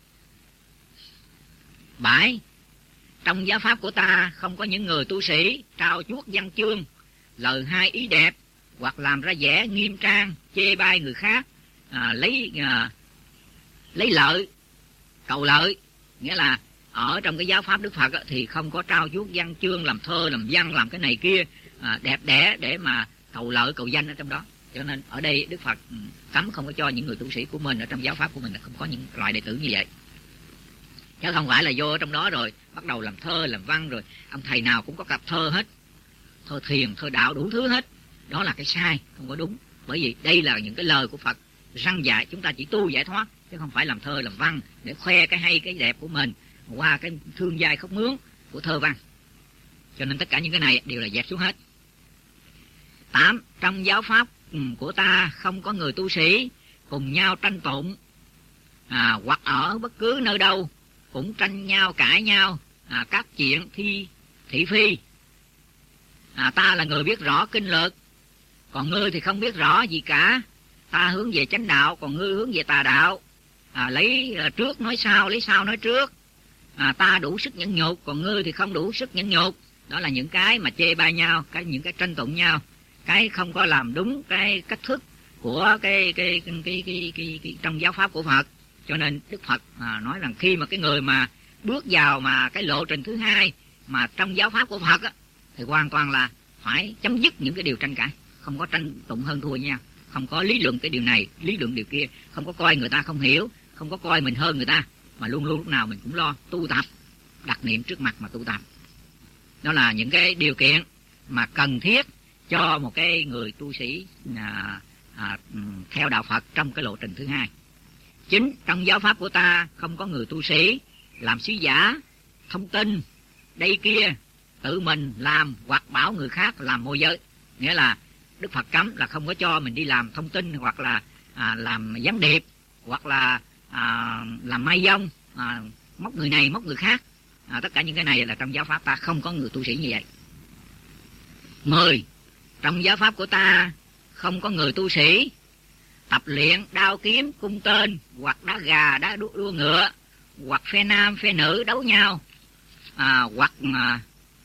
S1: Bảy, trong giáo pháp của ta không có những người tu sĩ trao chuốt văn chương, lời hai ý đẹp, hoặc làm ra vẻ nghiêm trang chê bai người khác, à, lấy à, lấy lợi cầu lợi. Nghĩa là ở trong cái giáo pháp Đức Phật thì không có trao chuốt văn chương, làm thơ làm văn, làm cái này kia à, đẹp đẽ để mà cầu lợi cầu danh ở trong đó. Cho nên ở đây Đức Phật cấm không có cho những người tu sĩ của mình ở trong giáo pháp của mình là không có những loại đệ tử như vậy. Chứ không phải là vô ở trong đó rồi bắt đầu làm thơ làm văn, rồi ông thầy nào cũng có cặp thơ hết, thơ thiền thơ đạo đủ thứ hết. Đó là cái sai, không có đúng. Bởi vì đây là những cái lời của Phật răng dạy chúng ta chỉ tu giải thoát, chứ không phải làm thơ làm văn để khoe cái hay cái đẹp của mình qua cái thương giai khóc mướn của thơ văn. Cho nên tất cả những cái này đều là dẹp xuống hết. Tám, trong giáo pháp của ta không có người tu sĩ cùng nhau tranh tụng, à, hoặc ở bất cứ nơi đâu cũng tranh nhau cãi nhau à, các chuyện thi thị phi. À, ta là người biết rõ kinh lực, còn ngươi thì không biết rõ gì cả. Ta hướng về chánh đạo, còn ngươi hướng về tà đạo. À, lấy à, trước nói sau, lấy sau nói trước. À, ta đủ sức nhẫn nhục, còn ngươi thì không đủ sức nhẫn nhục. Đó là những cái mà chê bai nhau, cái những cái tranh tụng nhau, cái không có làm đúng cái cách thức của cái cái cái cái, cái, cái, cái trong giáo pháp của Phật. Cho nên Đức Phật à, nói rằng khi mà cái người mà bước vào mà cái lộ trình thứ hai mà trong giáo pháp của Phật á, thì hoàn toàn là phải chấm dứt những cái điều tranh cãi, không có tranh tụng hơn thua nhau, không có lý luận cái điều này, lý luận điều kia, không có coi người ta không hiểu, không có coi mình hơn người ta, mà luôn luôn lúc nào mình cũng lo tu tập, đặt niệm trước mặt mà tu tập. Đó là những cái điều kiện mà cần thiết cho một cái người tu sĩ à, à, theo đạo Phật trong cái lộ trình thứ hai. Chính trong giáo pháp của ta không có người tu sĩ làm sứ giả, thông tin đây kia, tự mình làm hoặc bảo người khác làm môi giới. Nghĩa là Đức Phật cấm là không có cho mình đi làm thông tin, hoặc là à, làm gián điệp, hoặc là à, làm mai dông, à, móc người này móc người khác. À, tất cả những cái này là trong giáo pháp ta không có người tu sĩ như vậy. Mười, trong giáo pháp của ta không có người tu sĩ tập luyện đao kiếm cung tên, hoặc đá gà đá đua, đua ngựa, hoặc phe nam phe nữ đấu nhau, à, hoặc à,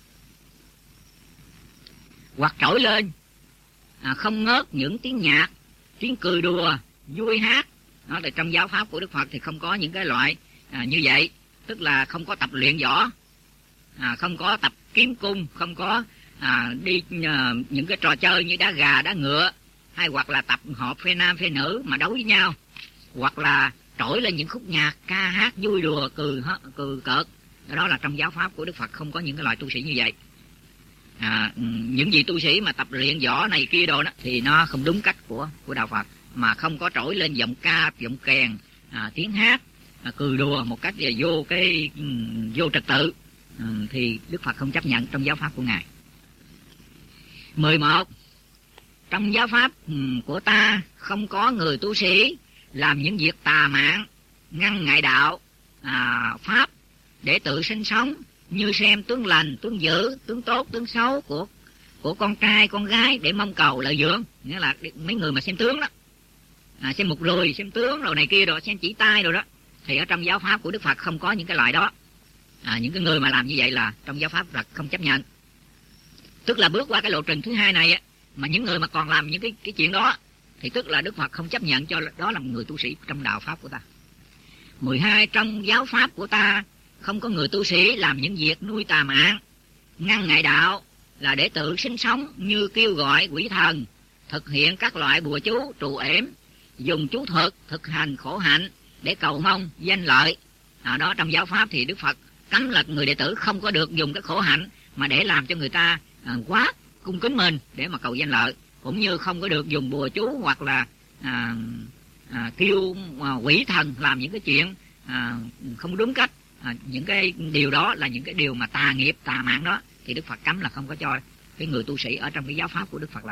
S1: hoặc trỗi lên à, không ngớt những tiếng nhạc, tiếng cười đùa, vui hát. Đó, thì trong giáo pháp của Đức Phật thì không có những cái loại à, như vậy. Tức là không có tập luyện võ, à, không có tập kiếm cung, không có à, đi à, những cái trò chơi như đá gà đá ngựa, hay hoặc là tập hợp phe nam phe nữ mà đấu với nhau, hoặc là trỗi lên những khúc nhạc ca hát vui đùa cười cười cợt. Đó là trong giáo pháp của Đức Phật không có những cái loại tu sĩ như vậy. À, những vị tu sĩ mà tập luyện võ này kia đồ đó thì nó không đúng cách của của đạo Phật, mà không có trỗi lên giọng ca giọng kèn, à, tiếng hát, à, cười đùa một cách là vô cái vô trật tự, à, thì Đức Phật không chấp nhận trong giáo pháp của ngài. Mười một, trong giáo pháp của ta không có người tu sĩ làm những việc tà mạn, ngăn ngại đạo à, pháp để tự sinh sống, như xem tướng lành, tướng dữ, tướng tốt, tướng xấu của của con trai, con gái để mong cầu lợi dưỡng. Nghĩa là mấy người mà xem tướng đó, à, xem mục rùi, xem tướng rồi này kia rồi, xem chỉ tay rồi đó, thì ở trong giáo pháp của Đức Phật không có những cái loại đó. À, những cái người mà làm như vậy là trong giáo pháp Phật không chấp nhận. Tức là bước qua cái lộ trình thứ hai này á, mà những người mà còn làm những cái cái chuyện đó thì tức là Đức Phật không chấp nhận cho đó là một người tu sĩ trong đạo pháp của ta. Mười hai, trong giáo pháp của ta không có người tu sĩ làm những việc nuôi tà mạn, ngăn ngại đạo là để tự sinh sống, như kêu gọi quỷ thần, thực hiện các loại bùa chú trụ ẻm, dùng chú thuật thực hành khổ hạnh để cầu mong danh lợi. À, đó trong giáo pháp thì Đức Phật cấm là người đệ tử không có được dùng cái khổ hạnh mà để làm cho người ta à, quá cung kính mình để mà cầu danh lợi, cũng như không có được dùng bùa chú hoặc là à, à, kêu à, quỷ thần làm những cái chuyện à, không đúng cách. À, những cái điều đó là những cái điều mà tà nghiệp tà mạng đó thì Đức Phật cấm là không có cho cái người tu sĩ ở trong cái giáo pháp của Đức Phật làm.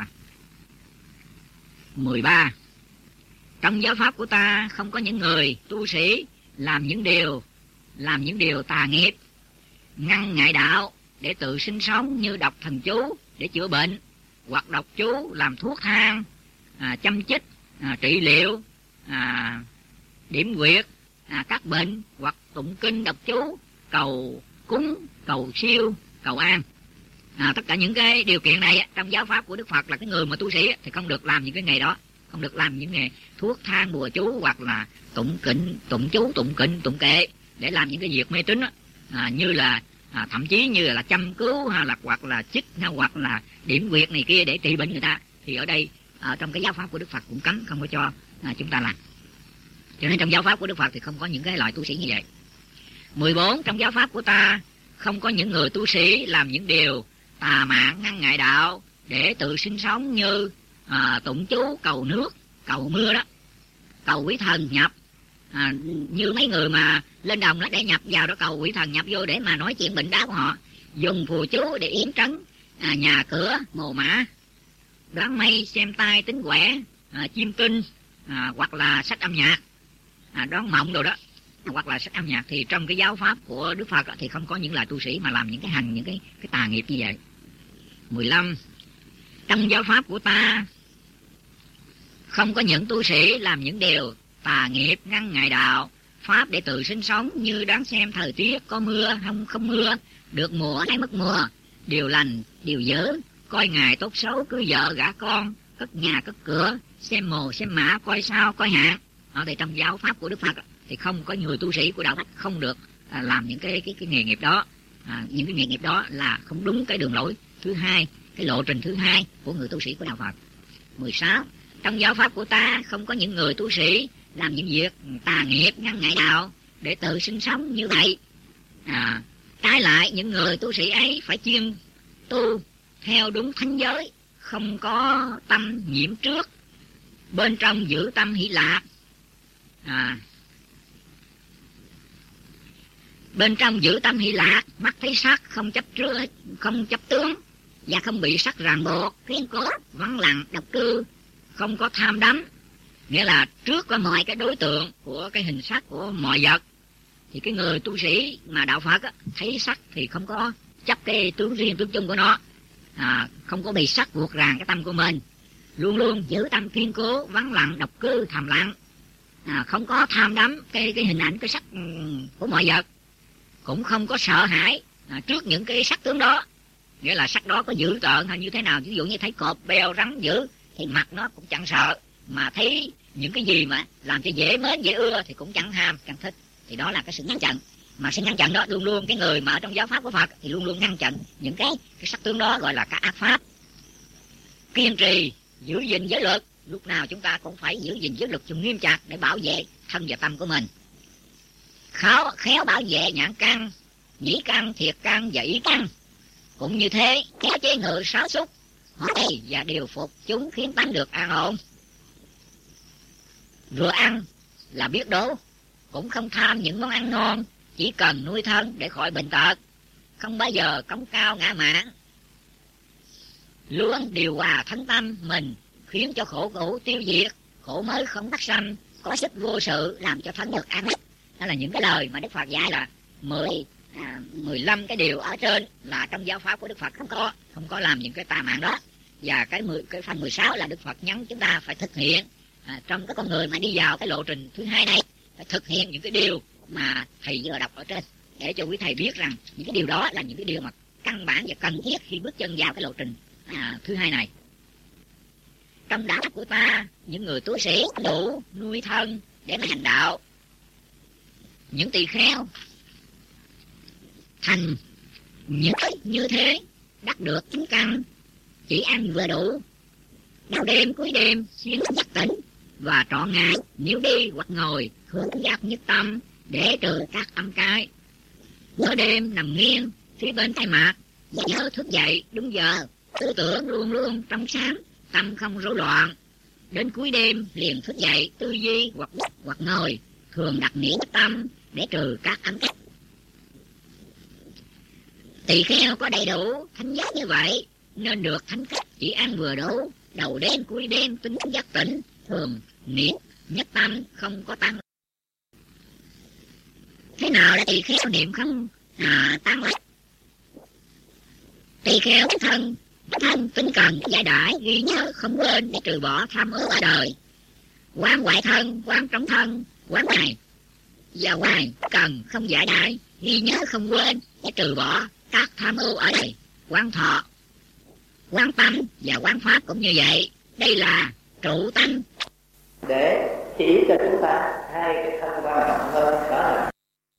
S1: Mười ba, trong giáo pháp của ta không có những người tu sĩ làm những điều làm những điều tà nghiệp, ngăn ngại đạo để tự sinh sống, như đọc thần chú để chữa bệnh, hoặc đọc chú làm thuốc thang, à, châm chích, à, trị liệu, à, điểm quyệt à, các bệnh, hoặc tụng kinh đọc chú cầu cúng, cầu siêu, cầu an. À, tất cả những cái điều kiện này trong giáo pháp của Đức Phật là cái người mà tu sĩ thì không được làm những cái nghề đó, không được làm những nghề thuốc thang bùa chú, hoặc là tụng kinh tụng chú tụng kinh tụng kệ để làm những cái việc mê tín đó. À, như là à, thậm chí như là châm cứu hay là hoặc là chích hay hoặc là điểm quyệt này kia để trị bệnh người ta, thì ở đây ở trong cái giáo pháp của Đức Phật cũng cấm không có cho à, chúng ta làm. Cho nên trong giáo pháp của Đức Phật thì không có những cái loại tu sĩ như vậy. Mười bốn, trong giáo pháp của ta không có những người tu sĩ làm những điều tà mạn, ngăn ngại đạo để tự sinh sống, như à, tụng chú cầu nước, cầu mưa đó, cầu quỷ thần nhập, à, như mấy người mà lên đồng đó để nhập vào đó, cầu quỷ thần nhập vô để mà nói chuyện bệnh đá của họ, dùng phù chú để yểm trấn à, nhà cửa mồ mã, đoán mây, xem tai, tính quẻ, à, chiêm tinh, à, hoặc là sách âm nhạc, à, đoán mộng đồ đó, hoặc là sách âm nhạc. Thì trong cái giáo pháp của Đức Phật thì không có những loại tu sĩ mà làm những cái hành những cái cái tà nghiệp như vậy. Mười lăm, trong giáo pháp của ta không có những tu sĩ làm những điều tà nghiệp, ngăn ngại đạo pháp để tự sinh sống, như đoán xem thời tiết có mưa không không mưa, được mùa hay mất mùa, điều lành điều dữ, coi ngày tốt xấu, cưới vợ gả con, cất nhà cất cửa, xem mồ xem mã, coi sao coi hạn. Ở đây trong giáo pháp của Đức Phật thì không có người tu sĩ của đạo Phật không được à, làm những cái cái cái nghề nghiệp đó. À, những cái nghề nghiệp đó là không đúng cái đường lối thứ hai, cái lộ trình thứ hai của người tu sĩ của đạo Phật. Mười sáu, trong giáo pháp của ta không có những người tu sĩ làm những việc tà nghiệp, ngăn ngại đạo
S2: để tự sinh sống như vậy. À, trái lại những người tu sĩ ấy phải chuyên tu theo đúng thánh giới, không có tâm nhiễm trước, bên trong giữ tâm hỷ lạc. À, bên trong giữ tâm hỷ lạc, mắt thấy sắc, không chấp trước, không chấp tướng và không bị sắc ràng buộc, kiên cố, vắng lặng, độc cư, không có tham đắm. Nghĩa là trước có mọi cái đối tượng của cái hình sắc của mọi vật, thì cái người tu sĩ mà đạo Phật á, thấy sắc thì không có chấp cái tướng riêng tướng chung của nó, à, không có bị sắc buộc ràng cái tâm của mình, luôn luôn giữ tâm kiên cố, vắng lặng, độc cư, thầm lặng, à, không có tham đắm cái cái hình ảnh, cái sắc của mọi vật, cũng không có sợ hãi à, trước những cái sắc tướng đó. Nghĩa là sắc đó có dữ tợn hay như thế nào, ví dụ như thấy cọp beo rắn dữ thì mặt nó cũng chẳng sợ, mà thấy những cái gì mà làm cho dễ mến dễ ưa thì cũng chẳng ham chẳng thích. Thì đó là cái sự ngăn chặn. Mà sự ngăn chặn đó luôn luôn cái người mà ở trong giáo pháp của Phật thì luôn luôn ngăn chặn những cái cái sắc tướng đó, gọi là các ác pháp. Kiên trì giữ gìn giới luật, lúc nào chúng ta cũng phải giữ gìn giới luật cho nghiêm chặt để bảo vệ thân và tâm của mình. Khéo, khéo bảo vệ nhãn căn, nhĩ căn, thiệt căn và ý căn. Cũng như thế, khéo chế ngự sáu xúc, hóa đầy và điều phục chúng, khiến tánh được an ổn. Vừa ăn là biết đố, cũng không tham những món ăn ngon, chỉ cần nuôi thân để khỏi bệnh tật, không bao giờ cống cao ngã mạn. Luôn điều hòa thánh tâm mình, khiến cho khổ cũ tiêu diệt, khổ mới không phát sanh, có sức vô sự làm cho thánh được an ổn. Đó là những cái lời mà Đức Phật dạy là mười, à, mười lăm cái điều ở trên là trong giáo pháp của Đức Phật không có, không có làm những cái tà mạng đó. Và cái, mười, cái phần mười sáu là Đức Phật nhắn chúng ta phải thực hiện à, trong cái con người mà đi vào cái lộ trình thứ hai này, phải thực hiện những cái điều mà thầy vừa đọc ở trên, để cho quý thầy biết rằng những cái điều đó là những cái điều mà căn bản và cần thiết khi bước chân vào cái lộ trình à, thứ hai này. Trong đạo của ta, những người tu sĩ đủ nuôi thân để mà hành đạo. Những tỳ kheo thành những như thế đắc được chính căn, chỉ ăn vừa đủ, đầu đêm cuối đêm xuyên giấc tỉnh, và trọn ngày nếu đi hoặc ngồi hướng giác nhất tâm để trừ các âm cái. Nửa đêm nằm nghiêng phía bên tay mặt, và nhớ thức dậy đúng giờ, tư tưởng luôn luôn trong sáng, tâm không rối loạn. Đến cuối đêm liền thức dậy tư duy hoặc hoặc ngồi, thường đặt niệm tâm để trừ các âm cách. Tỳ kheo có đầy đủ thánh giác như vậy nên được thánh cách chỉ ăn vừa đủ, đầu đêm cuối đêm tính giác tỉnh, thường niệm nhất tâm không có tăng. Thế nào là tỳ kheo niệm không à, tăng lệch? Tỳ kheo thân thân tinh cần giải đãi, ghi nhớ không quên để trừ bỏ tham ưu ở đời. Quán ngoại thân, quán trong thân, quán này và hoài cần không giải đãi, ghi nhớ không quên để trừ bỏ các tham ưu ở đời. Quán thọ, quán tâm và quán pháp cũng như vậy. Đây là trụ tâm.
S3: Để chỉ cho chúng ta hai cái thân quan trọng hơn, đó là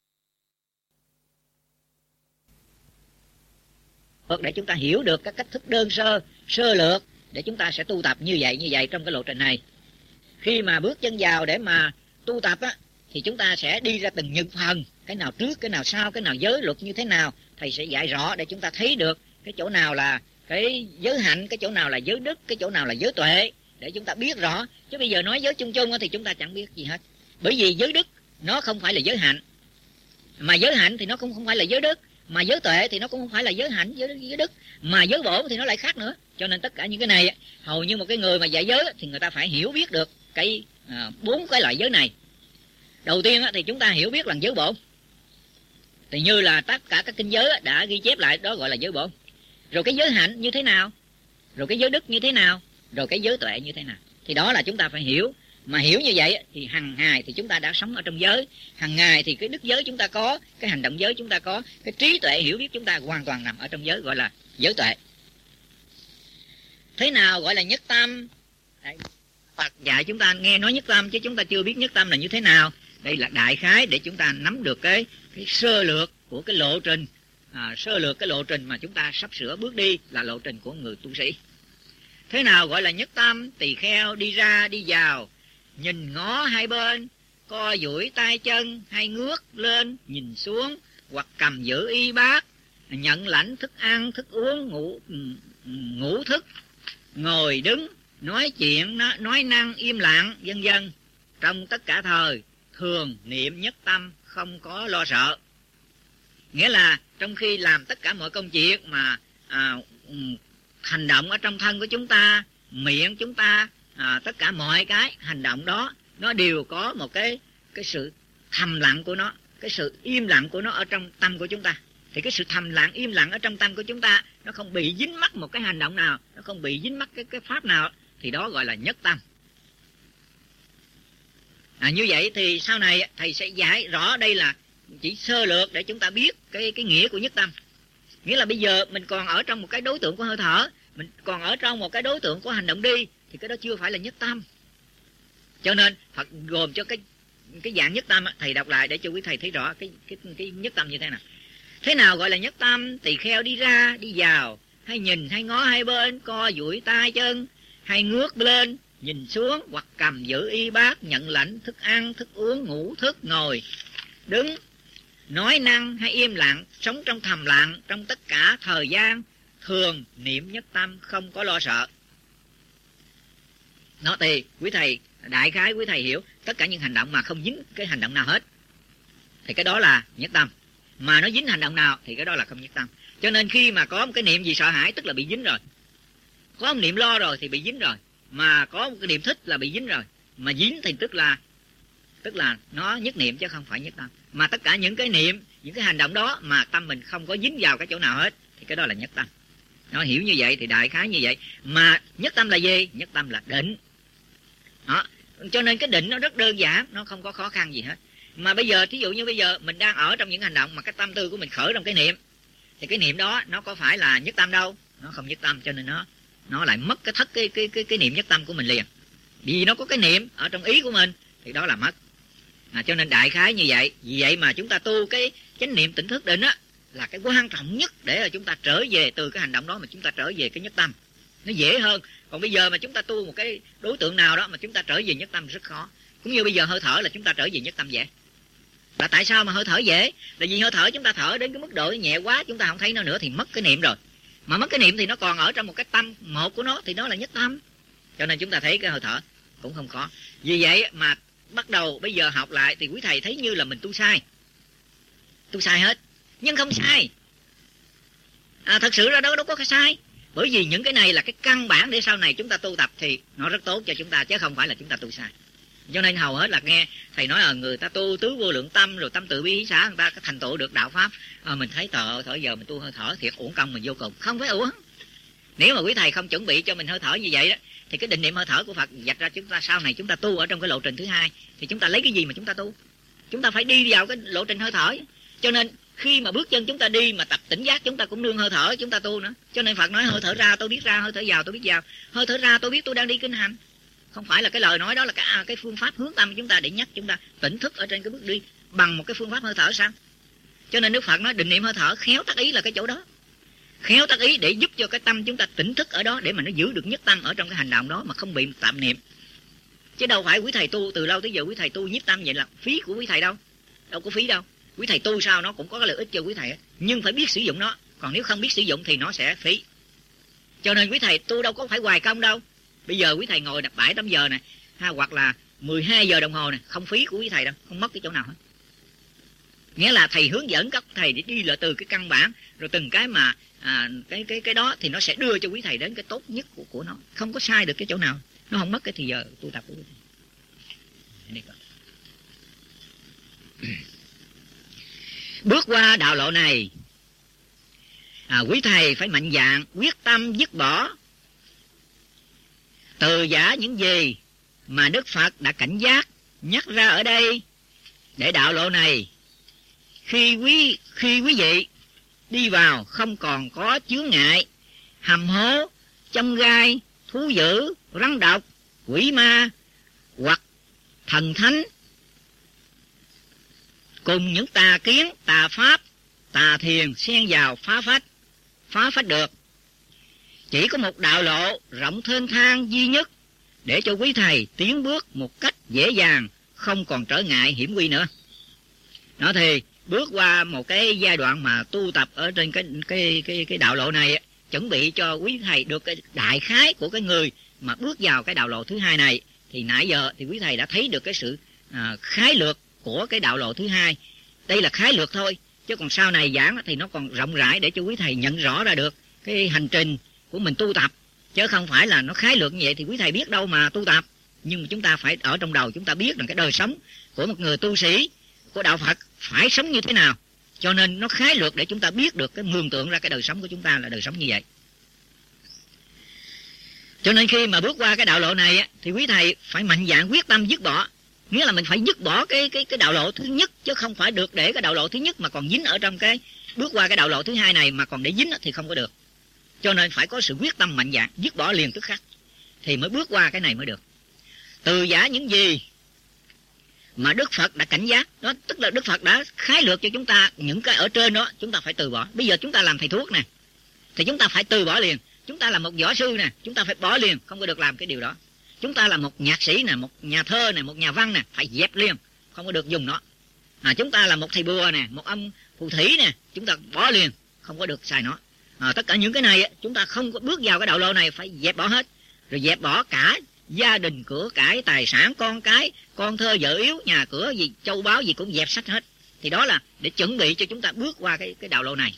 S1: để chúng ta hiểu được các cách thức đơn sơ, sơ lược để chúng ta sẽ tu tập như vậy như vậy trong cái lộ trình này. Khi mà bước chân vào để mà tu tập á, thì chúng ta sẽ đi ra từng những phần, cái nào trước, cái nào sau, cái nào giới luật như thế nào, thầy sẽ dạy rõ để chúng ta thấy được cái chỗ nào là cái giới hạnh, cái chỗ nào là giới đức, cái chỗ nào là giới tuệ, để chúng ta biết rõ. Chứ bây giờ nói giới chung chung thì chúng ta chẳng biết gì hết. Bởi vì giới đức nó không phải là giới hạnh, mà giới hạnh thì nó cũng không phải là giới đức, mà giới tuệ thì nó cũng không phải là giới hạnh, giới, giới đức, mà giới bổn thì nó lại khác nữa. Cho nên tất cả những cái này hầu như một cái người mà dạy giới thì người ta phải hiểu biết được cái à, bốn cái loại giới này. Đầu tiên thì chúng ta hiểu biết là giới bổn, thì như là tất cả các kinh giới đã ghi chép lại, đó gọi là giới bổn. Rồi cái giới hạnh như thế nào, rồi cái giới đức như thế nào, rồi cái giới tuệ như thế nào, thì đó là chúng ta phải hiểu. Mà hiểu như vậy thì hằng ngày thì chúng ta đã sống ở trong giới, hằng ngày thì cái đức giới chúng ta có, cái hành động giới chúng ta có, cái trí tuệ hiểu biết chúng ta hoàn toàn nằm ở trong giới, gọi là giới tuệ. Thế nào gọi là nhất tâm? Đấy, Phật dạy chúng ta nghe nói nhất tâm chứ chúng ta chưa biết nhất tâm là như thế nào. Đây là đại khái để chúng ta nắm được cái, cái sơ lược của cái lộ trình, à, sơ lược cái lộ trình mà chúng ta sắp sửa bước đi là lộ trình của người tu sĩ. Thế nào gọi là nhất tâm? Tỳ kheo đi ra đi vào, nhìn ngó hai bên, co duỗi tay chân, hay ngước lên nhìn xuống, hoặc cầm giữ y bát, nhận lãnh thức ăn, thức uống, ngủ ngủ thức, ngồi đứng, nói chuyện, nói năng im lặng, vân vân. Trong tất cả thời, thường niệm nhất tâm, không có lo sợ. Nghĩa là trong khi làm tất cả mọi công việc mà à, hành động ở trong thân của chúng ta, miệng chúng ta, à, tất cả mọi cái hành động đó, nó đều có một cái cái sự thầm lặng của nó, cái sự im lặng của nó ở trong tâm của chúng ta. Thì cái sự thầm lặng, im lặng ở trong tâm của chúng ta, nó không bị dính mắc một cái hành động nào, nó không bị dính mắc cái, cái pháp nào, thì đó gọi là nhất tâm. À, như vậy thì sau này thầy sẽ giải rõ, đây là chỉ sơ lược để chúng ta biết cái, cái nghĩa của nhất tâm. Nghĩa là bây giờ mình còn ở trong một cái đối tượng của hơi thở, mình còn ở trong một cái đối tượng của hành động đi, thì cái đó chưa phải là nhất tâm. Cho nên Phật gồm cho cái cái dạng nhất tâm, thầy đọc lại để cho quý thầy thấy rõ cái, cái, cái nhất tâm như thế nào. Thế nào gọi là nhất tâm? Tỳ kheo đi ra, đi vào, hay nhìn, hay ngó hai bên, co duỗi tay chân, hay ngước lên, nhìn xuống, hoặc cầm giữ y bát, nhận lãnh thức ăn, thức uống, ngủ thức, ngồi, đứng, nói năng hay im lặng, sống trong thầm lặng, trong tất cả thời gian, thường niệm nhất tâm, không có lo sợ. Nó thì quý thầy, đại khái quý thầy hiểu, tất cả những hành động mà không dính cái hành động nào hết, thì cái đó là nhất tâm. Mà nó dính hành động nào thì cái đó là không nhất tâm. Cho nên khi mà có một cái niệm gì sợ hãi, tức là bị dính rồi. Có một niệm lo rồi thì bị dính rồi. Mà có một cái niệm thích là bị dính rồi. Mà dính thì tức là tức là nó nhất niệm chứ không phải nhất tâm. Mà tất cả những cái niệm, những cái hành động đó mà tâm mình không có dính vào cái chỗ nào hết, thì cái đó là nhất tâm. Nó hiểu như vậy thì đại khái như vậy. Mà nhất tâm là gì? Nhất tâm là định. Đó. Cho nên cái định nó rất đơn giản, nó không có khó khăn gì hết. Mà bây giờ, thí dụ như bây giờ mình đang ở trong những hành động mà cái tâm tư của mình khởi trong cái niệm, thì cái niệm đó nó có phải là nhất tâm đâu, nó không nhất tâm, cho nên nó nó lại mất cái thất cái cái cái cái niệm nhất tâm của mình liền. Vì nó có cái niệm ở trong ý của mình thì đó là mất. À, cho nên đại khái như vậy. Vì vậy mà chúng ta tu cái chánh niệm tỉnh thức định á là cái quan trọng nhất để là chúng ta trở về từ cái hành động đó mà chúng ta trở về cái nhất tâm. Nó dễ hơn. Còn bây giờ mà chúng ta tu một cái đối tượng nào đó mà chúng ta trở về nhất tâm rất khó. Cũng như bây giờ hơi thở là chúng ta trở về nhất tâm dễ. Là tại sao mà hơi thở dễ? Là vì hơi thở chúng ta thở đến cái mức độ nhẹ quá, chúng ta không thấy nó nữa thì mất cái niệm rồi. Mà mất cái niệm thì nó còn ở trong một cái tâm một của nó, thì đó là nhất tâm. Cho nên chúng ta thấy cái hơi thở cũng không khó. Vì vậy mà bắt đầu bây giờ học lại thì quý thầy thấy như là mình tu sai. Tu sai hết. Nhưng không sai. À, thật sự ra đó đâu có cái sai. Bởi vì những cái này là cái căn bản để sau này chúng ta tu tập thì nó rất tốt cho chúng ta, chứ không phải là chúng ta tu sai. Cho nên hầu hết là nghe thầy nói là người ta tu tứ vô lượng tâm rồi tâm tự bi hỷ xả, người ta thành tựu được đạo pháp. À, mình thấy thở thở giờ mình tu hơi thở thiệt uổng công mình vô cùng. Không phải uổng. Nếu mà quý thầy không chuẩn bị cho mình hơi thở như vậy đó, thì cái định niệm hơi thở của Phật dạch ra chúng ta sau này chúng ta tu ở trong cái lộ trình thứ hai, thì chúng ta lấy cái gì mà chúng ta tu? Chúng ta phải đi vào cái lộ trình hơi thở. Cho nên khi mà bước chân chúng ta đi mà tập tỉnh giác, chúng ta cũng nương hơi thở chúng ta tu nữa. Cho nên Phật nói hơi thở ra tôi biết ra, hơi thở vào tôi biết vào, hơi thở ra tôi biết tôi đang đi kinh hành. Không phải là cái lời nói đó là cái, cái phương pháp hướng tâm chúng ta để nhắc chúng ta tỉnh thức ở trên cái bước đi bằng một cái phương pháp hơi thở sao? Cho nên Đức Phật nói định niệm hơi thở khéo tác ý là cái chỗ đó. Khéo tác ý để giúp cho cái tâm chúng ta tỉnh thức ở đó, để mà nó giữ được nhất tâm ở trong cái hành động đó mà không bị tạm niệm. Chứ đâu phải quý thầy tu từ lâu tới giờ quý thầy tu nhiếp tâm vậy là phí của quý thầy đâu. Đâu có phí đâu. Quý thầy tu sao nó cũng có cái lợi ích cho quý thầy, nhưng phải biết sử dụng nó. Còn nếu không biết sử dụng thì nó sẽ phí. Cho nên quý thầy tu đâu có phải hoài công đâu. Bây giờ quý thầy ngồi đập bảy tám giờ này, ha, hoặc là mười hai giờ đồng hồ này, không phí của quý thầy đâu, không mất cái chỗ nào hết. Nghĩa là thầy hướng dẫn các thầy để đi lại từ cái căn bản, rồi từng cái mà à, cái cái cái đó thì nó sẽ đưa cho quý thầy đến cái tốt nhất của của nó, không có sai được cái chỗ nào, nó không mất cái thì giờ tu tập của quý thầy. Bước qua đạo lộ này, à, quý thầy phải mạnh dạn quyết tâm dứt bỏ từ giả những gì mà Đức Phật đã cảnh giác nhắc ra ở đây, để đạo lộ này khi quý khi quý vị đi vào không còn có chướng ngại, hầm hố, chông gai, thú dữ, rắn độc, quỷ ma hoặc thần thánh, cùng những tà kiến, tà pháp, tà thiền xen vào phá phách, phá phách được. Chỉ có một đạo lộ rộng thênh thang duy nhất để cho quý thầy tiến bước một cách dễ dàng, không còn trở ngại hiểm nguy nữa. Nó thì bước qua một cái giai đoạn mà tu tập ở trên cái cái cái cái đạo lộ này, chuẩn bị cho quý thầy được cái đại khái của cái người mà bước vào cái đạo lộ thứ hai này. Thì nãy giờ thì quý thầy đã thấy được cái sự à, khái lược của cái đạo lộ thứ hai. Đây là khái lược thôi, chứ còn sau này giảng thì nó còn rộng rãi để cho quý thầy nhận rõ ra được cái hành trình của mình tu tập, chứ không phải là nó khái lược như vậy thì quý thầy biết đâu mà tu tập. Nhưng mà chúng ta phải ở trong đầu chúng ta biết rằng cái đời sống của một người tu sĩ của đạo Phật phải sống như thế nào, cho nên nó khái lược để chúng ta biết được cái mường tượng ra cái đời sống của chúng ta là đời sống như vậy. Cho nên khi mà bước qua cái đạo lộ này thì quý thầy phải mạnh dạn quyết tâm dứt bỏ, nghĩa là mình phải dứt bỏ cái cái cái đạo lộ thứ nhất, chứ không phải được để cái đạo lộ thứ nhất mà còn dính ở trong cái bước qua cái đạo lộ thứ hai này mà còn để dính thì không có được. Cho nên phải có sự quyết tâm mạnh dạn dứt bỏ liền tức khắc thì mới bước qua cái này mới được. Từ giả những gì mà Đức Phật đã cảnh giác đó, tức là Đức Phật đã khái lược cho chúng ta những cái ở trên đó chúng ta phải từ bỏ. Bây giờ chúng ta làm thầy thuốc nè thì chúng ta phải từ bỏ liền. Chúng ta là một võ sư nè, chúng ta phải bỏ liền, không có được làm cái điều đó. Chúng ta là một nhạc sĩ nè, một nhà thơ nè, một nhà văn nè, phải dẹp liền, không có được dùng nó. À, chúng ta là một thầy bùa nè, một ông phù thủy nè, chúng ta bỏ liền, không có được xài nó. À, tất cả những cái này chúng ta không có bước vào cái đạo lộ này phải dẹp bỏ hết. Rồi dẹp bỏ cả gia đình, cửa cải, tài sản, con cái, con thơ, vợ yếu, nhà cửa gì, châu báu gì cũng dẹp sách hết. Thì đó là để chuẩn bị cho chúng ta bước qua cái, cái đạo lộ này.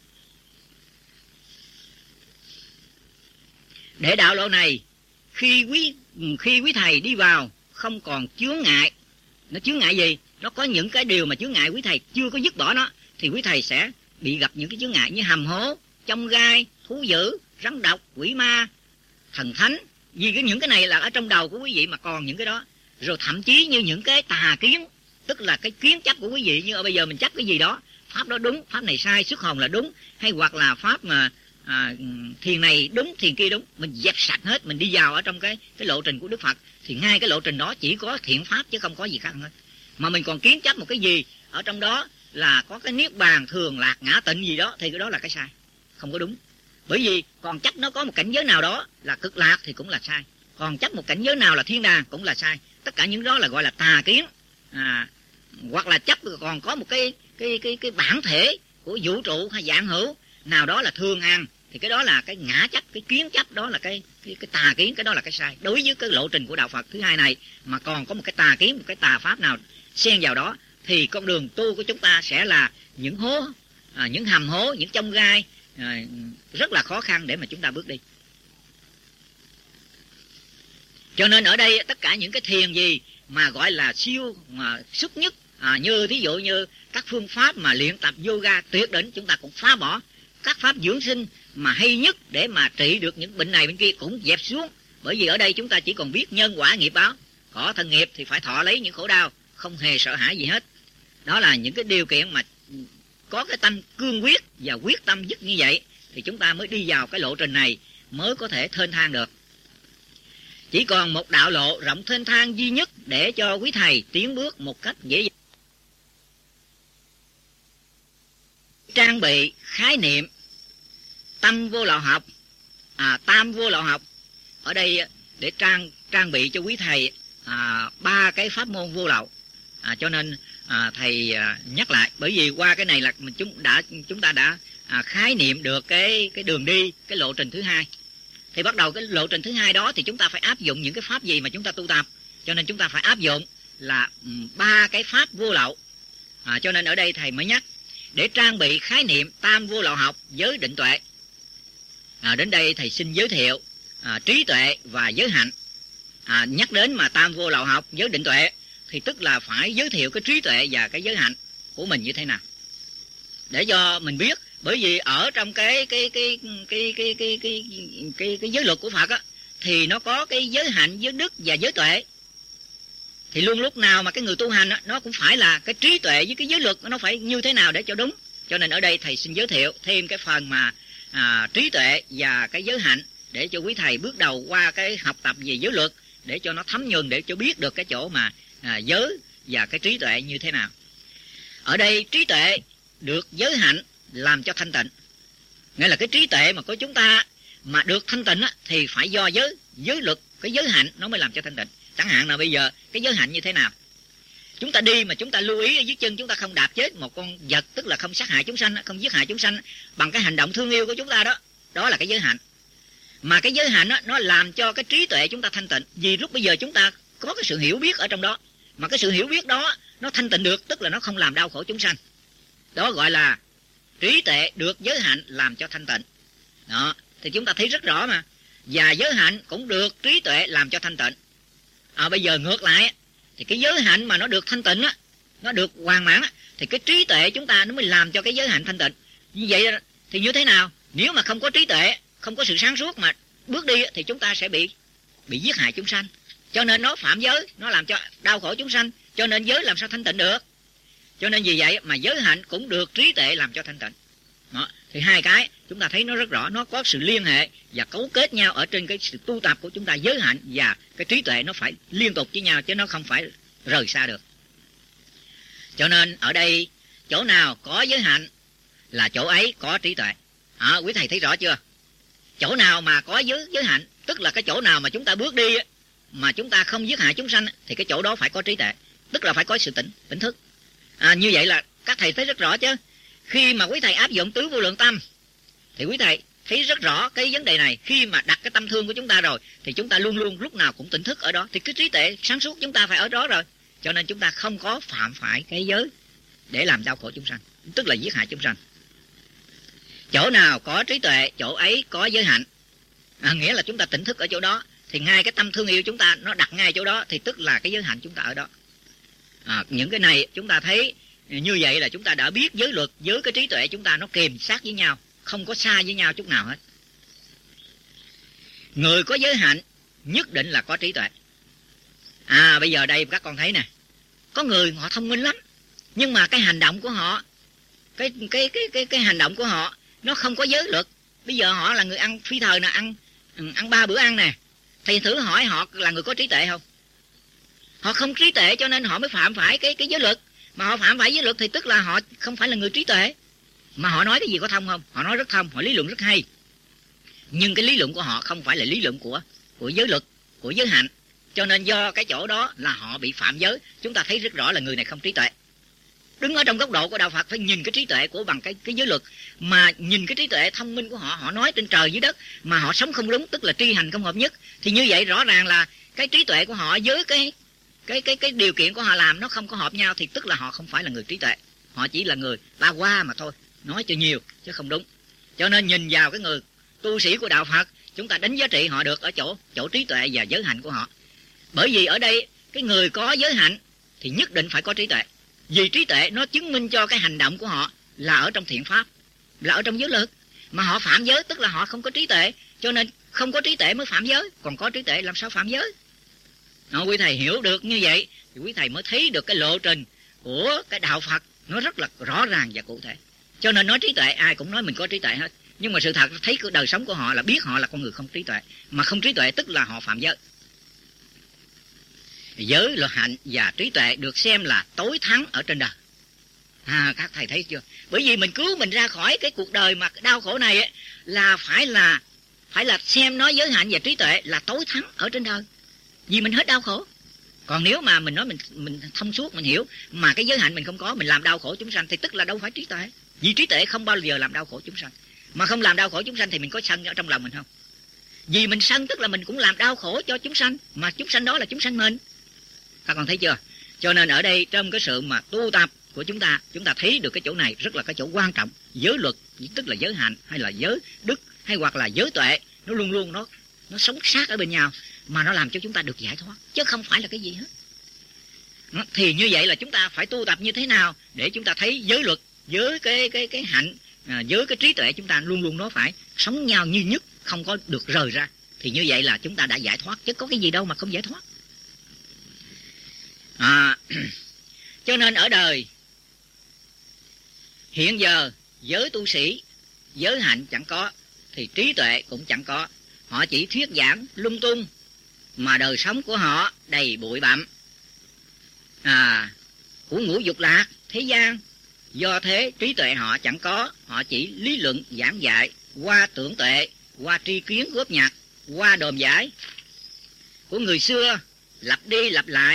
S1: Để đạo lộ này khi quý khi quý thầy đi vào không còn chướng ngại. Nó chướng ngại gì? Nó có những cái điều mà chướng ngại quý thầy chưa có dứt bỏ nó, thì quý thầy sẽ bị gặp những cái chướng ngại như hầm hố, chông gai, thú dữ, rắn độc, quỷ ma, thần thánh. Vì cái những cái này là ở trong đầu của quý vị mà còn những cái đó. Rồi thậm chí như những cái tà kiến, tức là cái kiến chấp của quý vị, như ở bây giờ mình chấp cái gì đó, pháp đó đúng, pháp này sai, xuất hồn là đúng, hay hoặc là pháp mà à, thiền này đúng, thiền kia đúng, mình dẹp sạch hết, mình đi vào ở trong cái cái lộ trình của Đức Phật, thì ngay cái lộ trình đó chỉ có thiện pháp chứ không có gì khác hết. Mà mình còn kiến chấp một cái gì ở trong đó là có cái niết bàn, thường lạc, ngã tịnh gì đó, thì cái đó là cái sai, không có đúng. Bởi vì còn chấp nó có một cảnh giới nào đó là cực lạc thì cũng là sai, còn chấp một cảnh giới nào là thiên đàng cũng là sai. Tất cả những đó là gọi là tà kiến. À, hoặc là chấp còn có một cái cái cái cái bản thể của vũ trụ hay dạng hữu nào đó là thường an, thì cái đó là cái ngã chấp, cái kiến chấp, đó là cái cái, cái tà kiến, cái đó là cái sai. Đối với cái lộ trình của đạo Phật thứ hai này mà còn có một cái tà kiến, một cái tà pháp nào xen vào đó, thì con đường tu của chúng ta sẽ là những hố, à, những hầm hố, những chông gai, à, rất là khó khăn để mà chúng ta bước đi. Cho nên ở đây tất cả những cái thiền gì mà gọi là siêu mà xuất nhất, à, như thí dụ như các phương pháp mà luyện tập yoga tuyệt đỉnh, chúng ta cũng phá bỏ. Các pháp dưỡng sinh mà hay nhất để mà trị được những bệnh này bên kia cũng dẹp xuống. Bởi vì ở đây chúng ta chỉ còn biết nhân quả nghiệp báo, có thân nghiệp thì phải thọ lấy những khổ đau, không hề sợ hãi gì hết. Đó là những cái điều kiện mà có cái tâm cương quyết và quyết tâm dứt như vậy thì chúng ta mới đi vào cái lộ trình này, mới có thể thênh thang được. Chỉ còn một đạo lộ rộng thênh thang duy nhất để cho quý thầy tiến bước một cách dễ dàng. Trang bị khái niệm tâm vô lậu học, à, tam vô lậu học. Ở đây để trang trang bị cho quý thầy à, ba cái pháp môn vô lậu. À, cho nên à, thầy à, nhắc lại, bởi vì qua cái này là mình chúng đã chúng ta đã à, khái niệm được cái cái đường đi, cái lộ trình thứ hai. Thì bắt đầu cái lộ trình thứ hai đó thì chúng ta phải áp dụng những cái pháp gì mà chúng ta tu tập. Cho nên chúng ta phải áp dụng là ba cái pháp vô lậu. À, cho nên ở đây thầy mới nhắc để trang bị khái niệm tam vô lậu học với định tuệ. À, đến đây thầy xin giới thiệu à, trí tuệ và giới hạnh. À, nhắc đến mà tam vô lậu học với định tuệ thì tức là phải giới thiệu cái trí tuệ và cái giới hạnh của mình như thế nào để cho mình biết. Bởi vì ở trong cái cái cái cái cái cái cái cái, cái giới luật của Phật á, thì nó có cái giới hạnh, giới đức và giới tuệ. Thì luôn lúc nào mà cái người tu hành á, nó cũng phải là cái trí tuệ với cái giới luật nó phải như thế nào để cho đúng. Cho nên ở đây thầy xin giới thiệu thêm cái phần mà à, trí tuệ và cái giới hạnh để cho quý thầy bước đầu qua cái học tập về giới luật, để cho nó thấm nhuần, để cho biết được cái chỗ mà à, giới và cái trí tuệ như thế nào. Ở đây trí tuệ được giới hạnh làm cho thanh tịnh. Nghĩa là cái trí tuệ mà của chúng ta mà được thanh tịnh á, thì phải do giới giới luật, cái giới hạnh nó mới làm cho thanh tịnh. Chẳng hạn là bây giờ cái giới hạnh như thế nào? Chúng ta đi mà chúng ta lưu ý ở dưới chân chúng ta không đạp chết một con vật, tức là không sát hại chúng sanh, không giết hại chúng sanh bằng cái hành động thương yêu của chúng ta đó. Đó là cái giới hạnh. Mà cái giới hạnh đó, nó làm cho cái trí tuệ chúng ta thanh tịnh. Vì lúc bây giờ chúng ta có cái sự hiểu biết ở trong đó. Mà cái sự hiểu biết đó nó thanh tịnh được, tức là nó không làm đau khổ chúng sanh. Đó gọi là trí tuệ được giới hạnh làm cho thanh tịnh. Đó, thì chúng ta thấy rất rõ mà. Và giới hạnh cũng được trí tuệ làm cho thanh tịnh. À, bây giờ ngược lại thì cái giới hạnh mà nó được thanh tịnh á, nó được hoàn mãn á, thì cái trí tuệ chúng ta nó mới làm cho cái giới hạnh thanh tịnh. Như vậy thì như thế nào? Nếu mà không có trí tuệ, không có sự sáng suốt mà bước đi thì chúng ta sẽ bị bị giết hại chúng sanh. Cho nên nó phạm giới, nó làm cho đau khổ chúng sanh. Cho nên giới làm sao thanh tịnh được? Cho nên vì vậy mà giới hạnh cũng được trí tuệ làm cho thanh tịnh. Đó. Thì hai cái chúng ta thấy nó rất rõ, nó có sự liên hệ và cấu kết nhau ở trên cái sự tu tập của chúng ta. Giới hạnh và cái trí tuệ nó phải liên tục với nhau chứ nó không phải rời xa được. Cho nên ở đây chỗ nào có giới hạnh là chỗ ấy có trí tuệ. À, quý thầy thấy rõ chưa? Chỗ nào mà có giới giới hạnh, tức là cái chỗ nào mà chúng ta bước đi mà chúng ta không giết hại chúng sanh thì cái chỗ đó phải có trí tuệ, tức là phải có sự tỉnh tỉnh thức. À, như vậy là các thầy thấy rất rõ chứ. Khi mà quý thầy áp dụng tứ vô lượng tâm thì quý thầy thấy rất rõ cái vấn đề này. Khi mà đặt cái tâm thương của chúng ta rồi thì chúng ta luôn luôn lúc nào cũng tỉnh thức ở đó, thì cái trí tuệ sáng suốt chúng ta phải ở đó rồi. Cho nên chúng ta không có phạm phải cái giới để làm đau khổ chúng sanh, tức là giết hại chúng sanh. Chỗ nào có trí tuệ, chỗ ấy có giới hạnh. À, nghĩa là chúng ta tỉnh thức ở chỗ đó, thì ngay cái tâm thương yêu chúng ta nó đặt ngay chỗ đó, thì tức là cái giới hạnh chúng ta ở đó. À, những cái này chúng ta thấy như vậy là chúng ta đã biết giới luật với cái trí tuệ chúng ta nó kèm sát với nhau, không có xa với nhau chút nào hết. Người có giới hạnh nhất định là có trí tuệ. À, bây giờ đây các con thấy nè, có người họ thông minh lắm, nhưng mà cái hành động của họ, cái cái cái cái cái hành động của họ nó không có giới luật. Bây giờ họ là người ăn phi thời nè, ăn ăn ba bữa ăn nè, thì thử hỏi họ là người có trí tuệ không? Họ không trí tuệ cho nên họ mới phạm phải cái cái giới luật. Mà họ phạm phải giới luật thì tức là họ không phải là người trí tuệ. Mà họ nói cái gì có thông không? Họ nói rất thông, họ lý luận rất hay. Nhưng cái lý luận của họ không phải là lý luận của của giới luật, của giới hạnh. Cho nên do cái chỗ đó là họ bị phạm giới. Chúng ta thấy rất rõ là người này không trí tuệ. Đứng ở trong góc độ của đạo Phật phải nhìn cái trí tuệ của bằng cái cái giới luật, mà nhìn cái trí tuệ thông minh của họ, họ nói trên trời dưới đất mà họ sống không đúng, tức là tri hành không hợp nhất. Thì như vậy rõ ràng là cái trí tuệ của họ với cái cái cái cái điều kiện của họ làm nó không có hợp nhau, thì tức là họ không phải là người trí tuệ. Họ chỉ là người ba qua mà thôi, nói cho nhiều chứ không đúng. Cho nên nhìn vào cái người tu sĩ của đạo Phật, chúng ta đánh giá trị họ được ở chỗ chỗ trí tuệ và giới hạnh của họ. Bởi vì ở đây cái người có giới hạnh thì nhất định phải có trí tuệ. Vì trí tuệ nó chứng minh cho cái hành động của họ là ở trong thiện pháp, là ở trong giới luật. Mà họ phạm giới tức là họ không có trí tuệ. Cho nên không có trí tuệ mới phạm giới, còn có trí tuệ làm sao phạm giới. Nó, quý thầy hiểu được như vậy thì quý thầy mới thấy được cái lộ trình của cái đạo Phật nó rất là rõ ràng và cụ thể. Cho nên nói trí tuệ, ai cũng nói mình có trí tuệ hết. Nhưng mà sự thật thấy cái đời sống của họ là biết họ là con người không trí tuệ. Mà không trí tuệ tức là họ phạm giới. Giới luật hạnh và trí tuệ được xem là tối thắng ở trên đời. À, các thầy thấy chưa? Bởi vì mình cứu mình ra khỏi cái cuộc đời mà đau khổ này ấy, là phải là phải là xem nói giới hạnh và trí tuệ là tối thắng ở trên đời. Vì mình hết đau khổ. Còn nếu mà mình nói mình mình thông suốt, mình hiểu mà cái giới hạnh mình không có, mình làm đau khổ chúng sanh thì tức là đâu phải trí tuệ. Vì trí tuệ không bao giờ làm đau khổ chúng sanh. Mà không làm đau khổ chúng sanh thì mình có sân ở trong lòng mình không? Vì mình sân tức là mình cũng làm đau khổ cho chúng sanh, mà chúng sanh đó là chúng sanh mình. Các con thấy chưa? Cho nên ở đây trong cái sự mà tu tập của chúng ta, chúng ta thấy được cái chỗ này rất là cái chỗ quan trọng. Giới luật tức là giới hạnh hay là giới đức hay hoặc là giới tuệ, nó luôn luôn nó nó sống sát ở bên nhau mà nó làm cho chúng ta được giải thoát, chứ không phải là cái gì hết. Thì như vậy là chúng ta phải tu tập như thế nào để chúng ta thấy giới luật với cái cái cái hạnh, à, với cái trí tuệ chúng ta luôn luôn nó phải sống nhau như nhất, không có được rời ra. Thì như vậy là chúng ta đã giải thoát, chứ có cái gì đâu mà không giải thoát. À, cho nên ở đời hiện giờ giới tu sĩ, giới hạnh chẳng có thì trí tuệ cũng chẳng có. Họ chỉ thuyết giảng lung tung mà đời sống của họ đầy bụi bặm, à, của ngũ dục lạc thế gian. Do thế trí tuệ họ chẳng có. Họ chỉ lý luận giảng dạy qua tưởng tuệ, qua tri kiến góp nhặt, qua đồn giải của người xưa, lặp đi lặp lại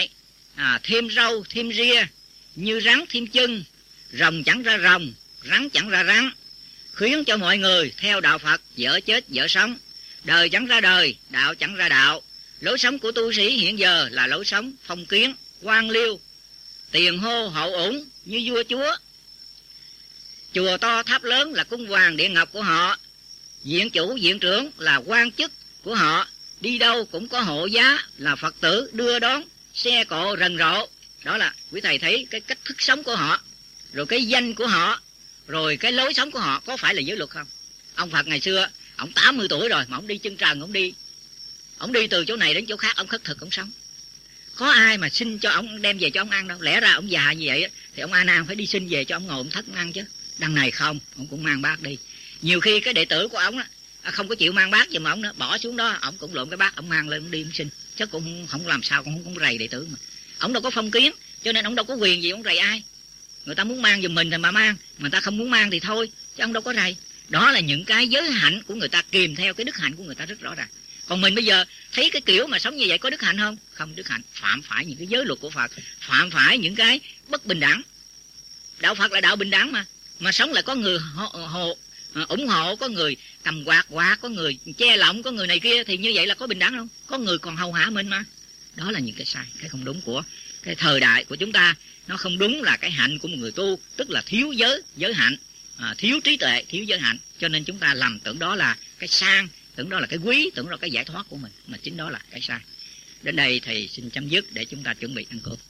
S2: à, thêm râu thêm ria, như rắn thêm chân, rồng chẳng ra rồng, rắn chẳng ra rắn, khuyến cho mọi người theo đạo Phật dở chết dở sống, đời chẳng ra đời, đạo chẳng ra đạo. Lối sống của tu sĩ hiện giờ là lối sống phong kiến, quan liêu, tiền hô hậu ủng như vua chúa. Chùa to tháp lớn là cung hoàng điện ngọc của họ, viện chủ viện trưởng là quan chức của họ, đi đâu cũng có hộ giá là Phật tử đưa đón, xe cộ rần rộ. Đó là quý thầy thấy cái cách thức sống của họ, rồi cái danh của họ, rồi cái lối sống của họ có phải là giới luật không? Ông Phật ngày xưa, ông tám mươi tuổi rồi mà ông đi chân trần, ông đi ông đi từ chỗ này đến chỗ khác, ông khất thực ông sống. Có ai mà xin cho ông đem về cho ông ăn đâu. Lẽ ra ông già như vậy thì ông A Nan phải đi xin về cho ông ngồi ông thất ông ăn chứ. Đằng này không, ông cũng mang bát đi. Nhiều khi cái đệ tử của ông á không có chịu mang bát giùm ông nữa, bỏ xuống đó, ông cũng lượm cái bát ông mang lên ông đi ông xin, chứ cũng không làm sao cũng không rầy đệ tử mà. Ông đâu có phong kiến, cho nên ông đâu có quyền gì ông rầy ai. Người ta muốn mang giùm mình thì mà mang, người ta không muốn mang thì thôi, chứ ông đâu có rầy. Đó là những cái giới hạnh của người ta, kèm theo cái đức hạnh của người ta rất rõ ràng. Còn mình bây giờ thấy cái kiểu mà sống như vậy có đức hạnh không? Không đức hạnh, phạm phải những cái giới luật của Phật, phạm phải những cái bất bình đẳng. Đạo Phật là đạo bình đẳng mà, mà sống lại có người hộ, hộ, ủng hộ, có người cầm quạt quạt, có người che lọng, có người này kia, thì như vậy là có bình đẳng không? Có người còn hầu hạ mình mà. Đó là những cái sai, cái không đúng của cái thời đại của chúng ta. Nó không đúng là cái hạnh của một người tu, tức là thiếu giới, giới hạnh, à, thiếu trí tuệ, thiếu giới hạnh. Cho nên chúng ta lầm tưởng đó là cái sang, tưởng đó là cái quý, tưởng đó là cái giải thoát của mình, mà chính đó là cái sai. Đến đây thầy xin chấm dứt để chúng ta chuẩn bị ăn cơm.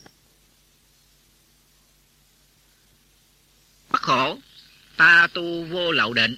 S1: Bất khổ, ta tu vô lậu định,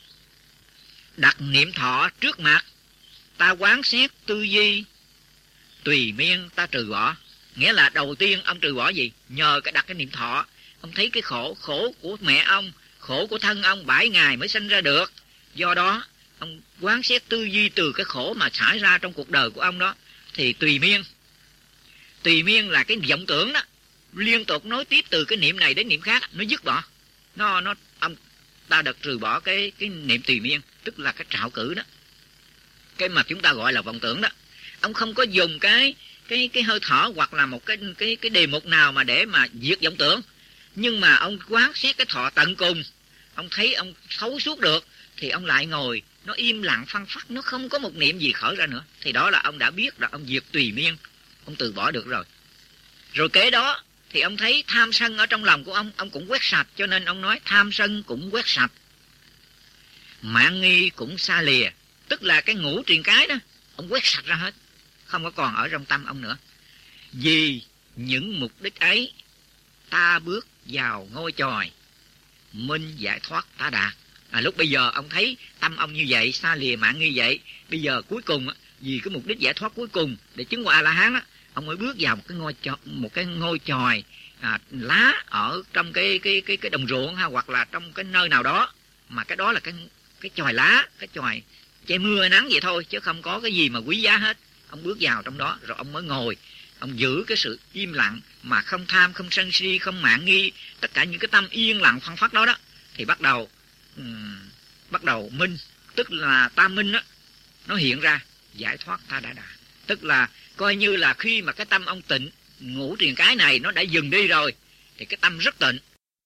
S1: đặt niệm thọ trước mặt, ta quán xét tư duy, tùy miên ta trừ bỏ. Nghĩa là đầu tiên ông trừ bỏ gì? Nhờ cái đặt cái niệm thọ, ông thấy cái khổ, khổ của mẹ ông, khổ của thân ông bảy ngày mới sinh ra được. Do đó ông quán xét tư duy từ cái khổ mà xảy ra trong cuộc đời của ông đó, thì tùy miên. Tùy miên là cái vọng tưởng đó, liên tục nối tiếp từ cái niệm này đến niệm khác, nó dứt bỏ. Nó nó ông ta được trừ bỏ cái cái niệm tùy miên, tức là cái trạo cử đó. Cái mà chúng ta gọi là vọng tưởng đó. Ông không có dùng cái cái cái hơi thở hoặc là một cái cái cái đề mục nào mà để mà diệt vọng tưởng, nhưng mà ông quán xét cái thọ tận cùng, ông thấy ông thấu suốt được, thì ông lại ngồi nó im lặng phăng phắc, nó không có một niệm gì khởi ra nữa, thì đó là ông đã biết là ông diệt tùy miên, ông từ bỏ được rồi. Rồi kế đó thì ông thấy tham sân ở trong lòng của ông, ông cũng quét sạch, cho nên ông nói tham sân cũng quét sạch, mạn nghi cũng xa lìa, tức là cái ngũ triền cái đó ông quét sạch ra hết, không có còn ở trong tâm ông nữa. Vì những mục đích ấy ta bước vào ngôi chòi, minh giải thoát ta đạt. À, lúc bây giờ ông thấy tâm ông như vậy, xa lìa mạn nghi vậy, bây giờ cuối cùng vì cái mục đích giải thoát cuối cùng để chứng qua A La Hán á, ông mới bước vào một cái ngôi chòi, một cái ngôi chòi à, lá ở trong cái cái cái cái đồng ruộng ha, hoặc là trong cái nơi nào đó, mà cái đó là cái cái chòi lá, cái chòi che mưa nắng vậy thôi, chứ không có cái gì mà quý giá hết. Ông bước vào trong đó rồi ông mới ngồi, ông giữ cái sự im lặng mà không tham, không sân si, không mạn nghi, tất cả những cái tâm yên lặng phăng phát đó đó, thì bắt đầu um, bắt đầu minh, tức là ta minh đó, nó hiện ra giải thoát ta đã đạt. Tức là coi như là khi mà cái tâm ông tịnh, ngũ triền cái này nó đã dừng đi rồi, thì cái tâm rất tịnh,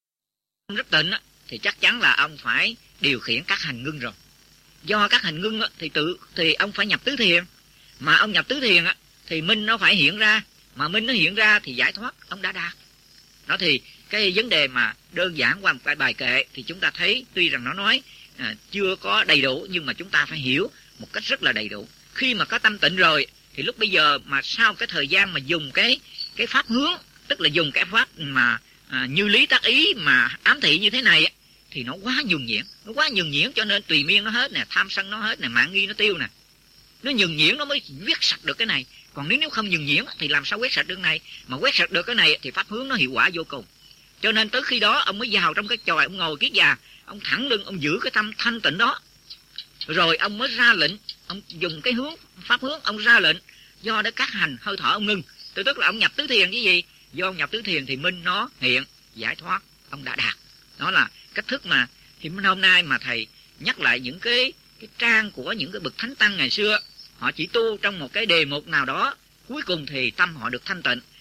S1: rất tịnh á, thì chắc chắn là ông phải điều khiển các hành ngưng rồi. Do các hành ngưng á, thì tự thì ông phải nhập tứ thiền, mà ông nhập tứ thiền á, thì minh nó phải hiện ra, mà minh nó hiện ra thì giải thoát ông đã đạt. Đó thì cái vấn đề mà đơn giản qua một cái bài kệ thì chúng ta thấy tuy rằng nó nói à, chưa có đầy đủ, nhưng mà chúng ta phải hiểu một cách rất là đầy đủ. Khi mà có tâm tịnh rồi thì lúc bây giờ mà sau cái thời gian mà dùng cái cái pháp hướng, tức là dùng cái pháp mà à, như lý tác ý mà ám thị như thế này, thì nó quá nhường nhuyễn, nó quá nhường nhuyễn, cho nên tùy miên nó hết nè, tham sân nó hết nè, mạn nghi nó tiêu nè. Nó nhường nhuyễn nó mới quét sạch được cái này, còn nếu nếu không nhường nhuyễn thì làm sao quét sạch được cái này? Mà quét sạch được cái này thì pháp hướng nó hiệu quả vô cùng. Cho nên tới khi đó ông mới vào trong cái chòi, ông ngồi kiết già, ông thẳng lưng, ông giữ cái tâm thanh tịnh đó, rồi ông mới ra lệnh, ông dùng cái hướng pháp hướng, ông ra lệnh do để các hành hơi thở ông ngưng, tức tức là ông nhập tứ thiền cái gì? Do ông nhập tứ thiền thì minh nó hiện, giải thoát ông đã đạt. Đó là cách thức mà thì hôm nay mà thầy nhắc lại những cái cái trang của những cái bậc thánh tăng ngày xưa, họ chỉ tu trong một cái đề mục nào đó, cuối cùng thì tâm họ được thanh tịnh,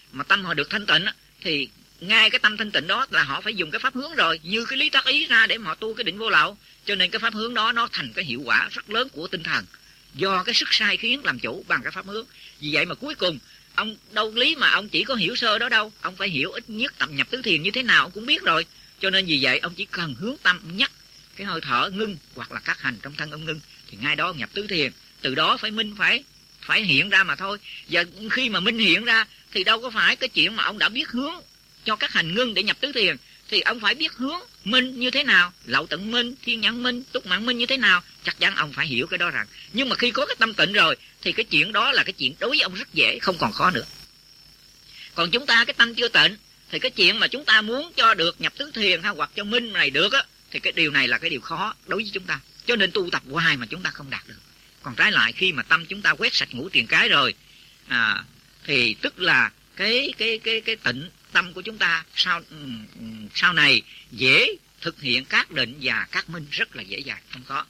S1: mà tâm họ được thanh tịnh á, thì ngay cái tâm thanh tịnh đó là họ phải dùng cái pháp hướng rồi, như cái lý tác ý ra để mà họ tu cái định vô lậu. Cho nên cái pháp hướng đó nó thành cái hiệu quả rất lớn của tinh thần, do cái sức sai khiến làm chủ bằng cái pháp hướng. Vì vậy mà cuối cùng ông đâu lý mà ông chỉ có hiểu sơ đó đâu, ông phải hiểu ít nhất tập nhập tứ thiền như thế nào ông cũng biết rồi. Cho nên vì vậy ông chỉ cần hướng tâm nhắc cái hơi thở ngưng hoặc là các hành trong thân ông ngưng, thì ngay đó nhập tứ thiền. Từ đó phải minh phải phải hiện ra mà thôi. Và khi mà minh hiện ra thì đâu có phải cái chuyện mà ông đã biết hướng cho các hành ngưng để nhập tứ thiền, thì ông phải biết hướng minh như thế nào, lậu tận minh, thiên nhãn minh, túc mạng minh như thế nào, chắc chắn ông phải hiểu cái đó rằng. Nhưng mà khi có cái tâm tịnh rồi thì cái chuyện đó là cái chuyện đối với ông rất dễ, không còn khó nữa. Còn chúng ta cái tâm chưa tịnh thì cái chuyện mà chúng ta muốn cho được nhập tứ thiền hay hoặc cho minh này được á, thì cái điều này là cái điều khó đối với chúng ta. Cho nên tu tập hoài mà chúng ta không đạt được. Còn trái lại khi mà tâm chúng ta quét sạch ngũ triền cái rồi à, thì tức là cái cái cái cái tịnh tâm của chúng ta sau sau này dễ thực hiện các định và các minh rất là dễ dàng, không có.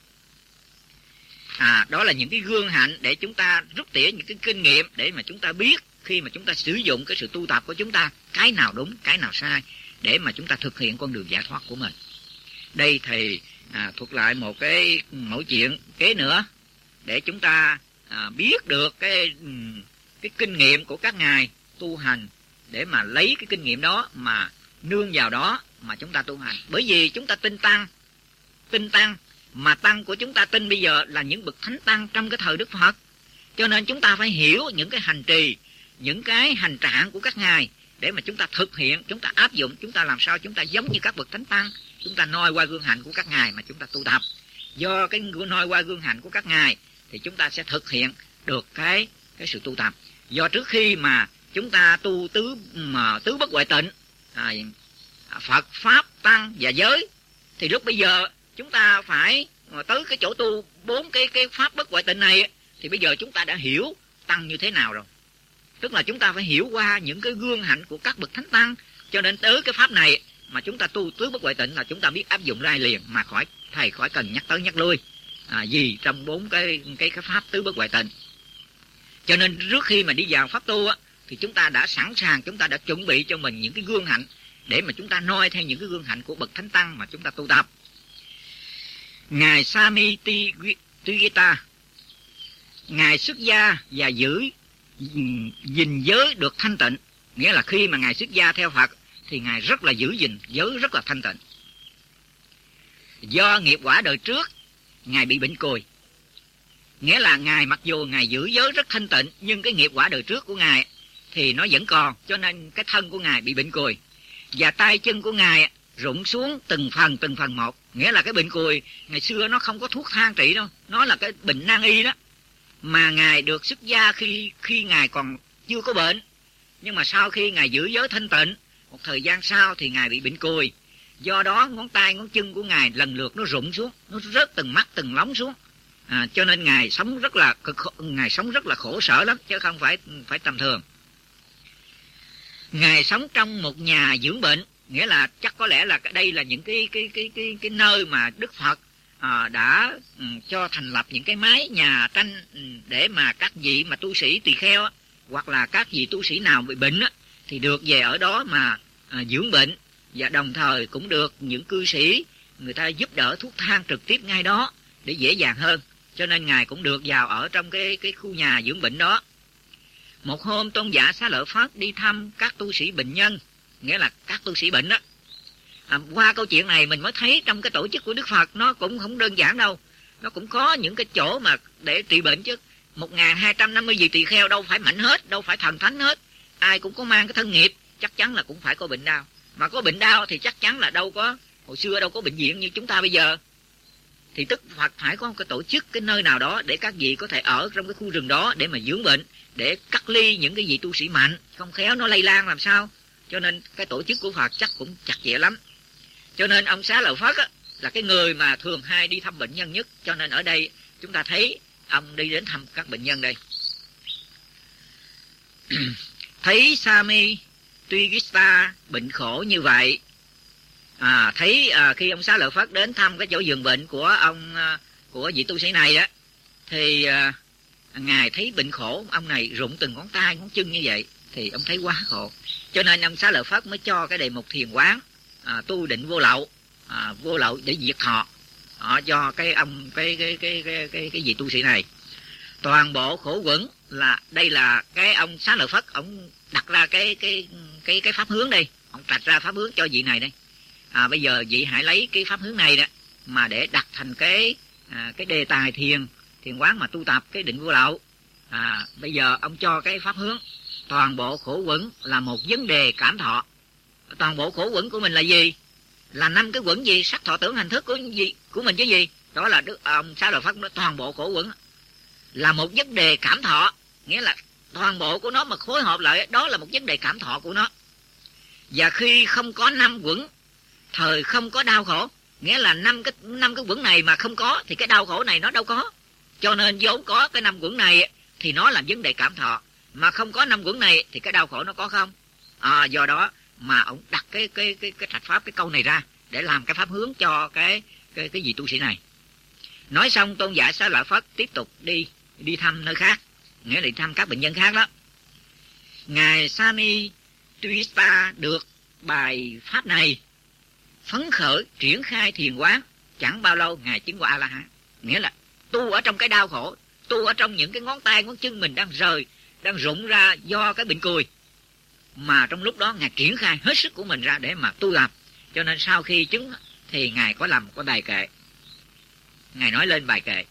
S1: À, đó là những cái gương hạnh để chúng ta rút tỉa những cái kinh nghiệm để mà chúng ta biết khi mà chúng ta sử dụng cái sự tu tập của chúng ta, cái nào đúng, cái nào sai, để mà chúng ta thực hiện con đường giải thoát của mình. Đây thì à, thuật lại một cái mẫu chuyện kế nữa để chúng ta à, biết được cái cái kinh nghiệm của các ngài tu hành, để mà lấy cái kinh nghiệm đó mà nương vào đó mà chúng ta tu hành. Bởi vì chúng ta tin tăng, tin tăng mà tăng của chúng ta tin bây giờ là những bậc thánh tăng trong cái thời Đức Phật. Cho nên chúng ta phải hiểu những cái hành trì, những cái hành trạng của các ngài để mà chúng ta thực hiện, chúng ta áp dụng, chúng ta làm sao chúng ta giống như các bậc thánh tăng, chúng ta noi qua gương hạnh của các ngài mà chúng ta tu tập. Do cái noi qua gương hạnh của các ngài thì chúng ta sẽ thực hiện được cái cái sự tu tập. Do trước khi mà chúng ta tu tứ mà tứ bất huệ tịnh, à, Phật pháp tăng và giới, thì lúc bây giờ chúng ta phải tới cái chỗ tu bốn cái cái pháp bất huệ tịnh này, thì bây giờ chúng ta đã hiểu tăng như thế nào rồi. Tức là chúng ta phải hiểu qua những cái gương hạnh của các bậc thánh tăng, cho nên tới cái pháp này mà chúng ta tu tứ bất huệ tịnh là chúng ta biết áp dụng ra liền, mà khỏi thầy khỏi cần nhắc tới nhắc lui à, gì trong bốn cái cái cái pháp tứ bất huệ tịnh. Cho nên trước khi mà đi vào pháp tu á, thì chúng ta đã sẵn sàng, chúng ta đã chuẩn bị cho mình những cái gương hạnh để mà chúng ta noi theo những cái gương hạnh của bậc thánh tăng mà chúng ta tu tập. Ngài Samitiyagita, ngài xuất gia và giữ gìn giới được thanh tịnh, nghĩa là khi mà ngài xuất gia theo Phật thì ngài rất là giữ gìn giới rất là thanh tịnh. Do nghiệp quả đời trước ngài bị bệnh cùi, nghĩa là ngài mặc dù ngài giữ giới rất thanh tịnh nhưng cái nghiệp quả đời trước của ngài thì nó vẫn còn, cho nên cái thân của ngài bị bệnh cùi và tay chân của ngài rụng xuống từng phần từng phần một. Nghĩa là cái bệnh cùi ngày xưa nó không có thuốc thang trị đâu, nó là cái bệnh nan y đó, mà ngài được xuất gia khi khi ngài còn chưa có bệnh. Nhưng mà sau khi ngài giữ giới thanh tịnh, một thời gian sau thì ngài bị bệnh cùi. Do đó ngón tay ngón chân của ngài lần lượt nó rụng xuống, nó rớt từng mắt từng lóng xuống. À, cho nên ngài sống rất là ngài sống rất là khổ sở lắm, chứ không phải phải tầm thường. Ngài sống trong một nhà dưỡng bệnh, nghĩa là chắc có lẽ là đây là những cái cái cái cái cái nơi mà Đức Phật à, đã um, cho thành lập những cái mái nhà tranh um, để mà các vị mà tu sĩ tỳ kheo hoặc là các vị tu sĩ nào bị bệnh á, thì được về ở đó mà à, dưỡng bệnh, và đồng thời cũng được những cư sĩ người ta giúp đỡ thuốc thang trực tiếp ngay đó để dễ dàng hơn. Cho nên ngài cũng được vào ở trong cái cái khu nhà dưỡng bệnh đó. Một hôm tôn giả Xá Lợi Phất đi thăm các tu sĩ bệnh nhân, nghĩa là các tu sĩ bệnh đó. À, qua câu chuyện này mình mới thấy trong cái tổ chức của Đức Phật nó cũng không đơn giản đâu. Nó cũng có những cái chỗ mà để trị bệnh chứ. Một nghìn hai trăm năm mươi vị tỳ kheo đâu phải mạnh hết, đâu phải thần thánh hết. Ai cũng có mang cái thân nghiệp, chắc chắn là cũng phải có bệnh đau. Mà có bệnh đau thì chắc chắn là đâu có, hồi xưa đâu có bệnh viện như chúng ta bây giờ. Thì tức Phật phải có một cái tổ chức, cái nơi nào đó để các vị có thể ở trong cái khu rừng đó để mà dưỡng bệnh, để cắt ly những cái vị tu sĩ mạnh, không khéo nó lây lan làm sao. Cho nên cái tổ chức của Phật chắc cũng chặt chẽ lắm. Cho nên ông Xá Lợi Phất á, là cái người mà thường hay đi thăm bệnh nhân nhất. Cho nên ở đây chúng ta thấy ông đi đến thăm các bệnh nhân đây. Thấy Sami Tuyigista bệnh khổ như vậy, à, thấy à, khi ông Xá Lợi Phất đến thăm cái chỗ giường bệnh của ông à, của vị tu sĩ này đó, thì à, ngài thấy bệnh khổ ông này rụng từng ngón tay ngón chân như vậy, thì ông thấy quá khổ. Cho nên ông Xá Lợi Phất mới cho cái đề mục thiền quán, à, tu định vô lậu, à, vô lậu để diệt thọ, à, cho cái ông cái cái cái cái cái cái vị tu sĩ này. Toàn bộ khổ quẩn là đây là cái ông Xá Lợi Phất ông đặt ra cái cái cái cái pháp hướng đây, ông trạch ra pháp hướng cho vị này đây. À, bây giờ vị hãy lấy cái pháp hướng này đó mà để đặt thành cái à, cái đề tài thiền thiền quán mà tu tập cái định vô lậu. À, bây giờ ông cho cái pháp hướng toàn bộ khổ quẩn là một vấn đề cảm thọ. Toàn bộ khổ quẩn của mình là gì? Là năm cái quẩn gì? Sắc thọ tưởng hành thức của gì của mình chứ gì? Đó là Đức ông Xá Lợi Phất nói toàn bộ khổ quẩn là một vấn đề cảm thọ, nghĩa là toàn bộ của nó mà phối hợp lại đó là một vấn đề cảm thọ của nó. Và khi không có năm quẩn, thời không có đau khổ, nghĩa là năm cái năm cái quẩn này mà không có thì cái đau khổ này nó đâu có. Cho nên vốn có cái năm quẩn này thì nó là vấn đề cảm thọ, mà không có năm quẩn này thì cái đau khổ nó có không? À, do đó mà ông đặt cái cái cái cái trạch pháp cái câu này ra để làm cái pháp hướng cho cái cái cái vị tu sĩ này. Nói xong tôn giả Xá Lợi Phất tiếp tục đi đi thăm nơi khác, nghĩa là đi thăm các bệnh nhân khác đó. Ngài Sani Twista được bài pháp này phấn khởi triển khai thiền quán, chẳng bao lâu ngài chứng quả A La Hán. Nghĩa là tu ở trong cái đau khổ, tu ở trong những cái ngón tay ngón chân mình đang rời, đang rụng ra do cái bệnh cùi, mà trong lúc đó ngài triển khai hết sức của mình ra để mà tu làm. Cho nên sau khi chứng thì ngài có làm có bài kệ, ngài nói lên bài kệ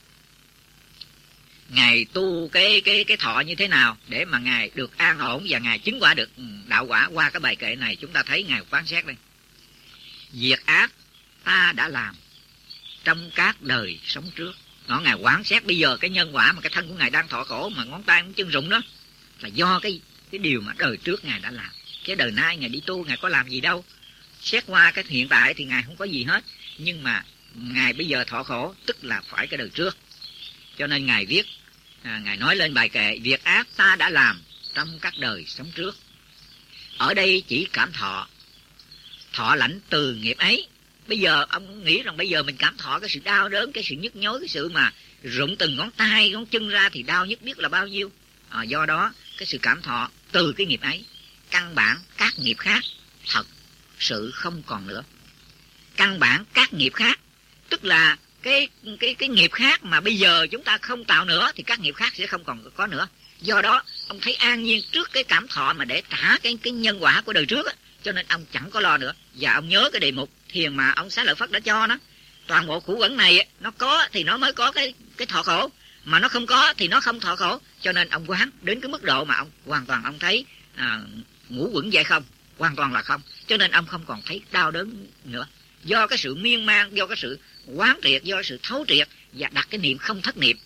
S1: ngài tu cái cái cái thọ như thế nào để mà ngài được an ổn và ngài chứng quả được đạo quả. Qua cái bài kệ này chúng ta thấy ngài phán xét đây: việc ác ta đã làm trong các đời sống trước. Nó ngài quán xét bây giờ cái nhân quả mà cái thân của ngài đang thọ khổ mà ngón tay ngón chân rụng đó là do cái cái điều mà đời trước ngài đã làm. Cái đời nay ngài đi tu ngài có làm gì đâu. Xét qua cái hiện tại thì ngài không có gì hết, nhưng mà ngài bây giờ thọ khổ tức là phải cái đời trước. Cho nên ngài viết, à, ngài nói lên bài kệ: việc ác ta đã làm trong các đời sống trước. Ở đây chỉ cảm thọ, thọ lãnh từ nghiệp ấy. Bây giờ ông nghĩ rằng bây giờ mình cảm thọ cái sự đau đớn, cái sự nhức nhối, cái sự mà rụng từng ngón tay ngón chân ra thì đau nhất biết là bao nhiêu. À, do đó cái sự cảm thọ từ cái nghiệp ấy, căn bản các nghiệp khác thật sự không còn nữa. Căn bản các nghiệp khác tức là cái cái cái nghiệp khác mà bây giờ chúng ta không tạo nữa thì các nghiệp khác sẽ không còn có nữa. Do đó ông thấy an nhiên trước cái cảm thọ mà để trả cái cái nhân quả của đời trước á, cho nên ông chẳng có lo nữa. Và ông nhớ cái đề mục thiền mà ông Xá Lợi Phất đã cho nó, toàn bộ khổ quẩn này nó có thì nó mới có cái cái thọ khổ, mà nó không có thì nó không thọ khổ. Cho nên ông quán đến cái mức độ mà ông hoàn toàn ông thấy à, ngũ quẩn vậy không, hoàn toàn là không. Cho nên ông không còn thấy đau đớn nữa, do cái sự miên man, do cái sự quán triệt, do cái sự thấu triệt và đặt cái niệm không thất niệm.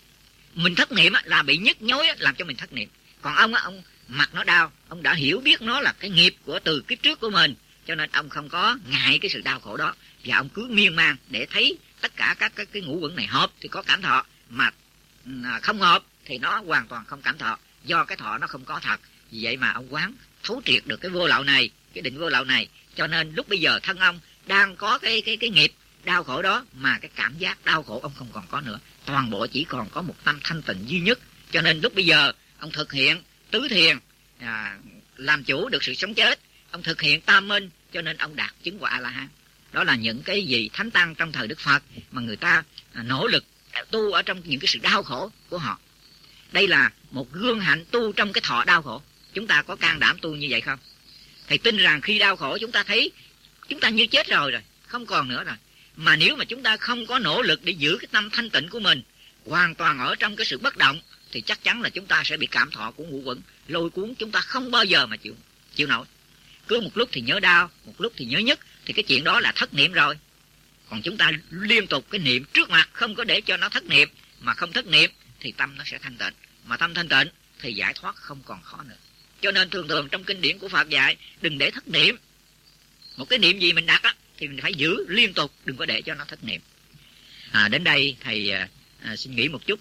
S1: Mình thất niệm là bị nhức nhối làm cho mình thất niệm, còn ông ông mặt nó đau, ông đã hiểu biết nó là cái nghiệp của từ kiếp trước của mình, cho nên ông không có ngại cái sự đau khổ đó, và ông cứ miên man để thấy tất cả các cái, cái ngũ quẩn này hợp thì có cảm thọ, mà không hợp thì nó hoàn toàn không cảm thọ, do cái thọ nó không có thật. Vì vậy mà ông quán thấu triệt được cái vô lậu này, cái định vô lậu này. Cho nên lúc bây giờ thân ông đang có cái cái cái nghiệp đau khổ đó, mà cái cảm giác đau khổ ông không còn có nữa, toàn bộ chỉ còn có một tâm thanh tịnh duy nhất. Cho nên lúc bây giờ ông thực hiện tứ thiền, à, làm chủ được sự sống chết, ông thực hiện tam minh, cho nên ông đạt chứng quả A La Hán. Đó là những cái gì thánh tăng trong thời Đức Phật mà người ta à, nỗ lực tu ở trong những cái sự đau khổ của họ. Đây là một gương hạnh tu trong cái thọ đau khổ. Chúng ta có can đảm tu như vậy không? Thầy tin rằng khi đau khổ chúng ta thấy chúng ta như chết rồi rồi, không còn nữa rồi. Mà nếu mà chúng ta không có nỗ lực để giữ cái tâm thanh tịnh của mình hoàn toàn ở trong cái sự bất động, thì chắc chắn là chúng ta sẽ bị cảm thọ của ngũ quẩn lôi cuốn, chúng ta không bao giờ mà chịu chịu nổi. Cứ một lúc thì nhớ đau, một lúc thì nhớ nhức, thì cái chuyện đó là thất niệm rồi. Còn chúng ta liên tục cái niệm trước mặt, không có để cho nó thất niệm, mà không thất niệm thì tâm nó sẽ thanh tịnh, mà tâm thanh tịnh thì giải thoát không còn khó nữa. Cho nên thường thường trong kinh điển của Phật dạy đừng để thất niệm. Một cái niệm gì mình đặt á thì mình phải giữ liên tục, đừng có để cho nó thất niệm. À, đến đây thầy à, à, xin nghỉ một chút.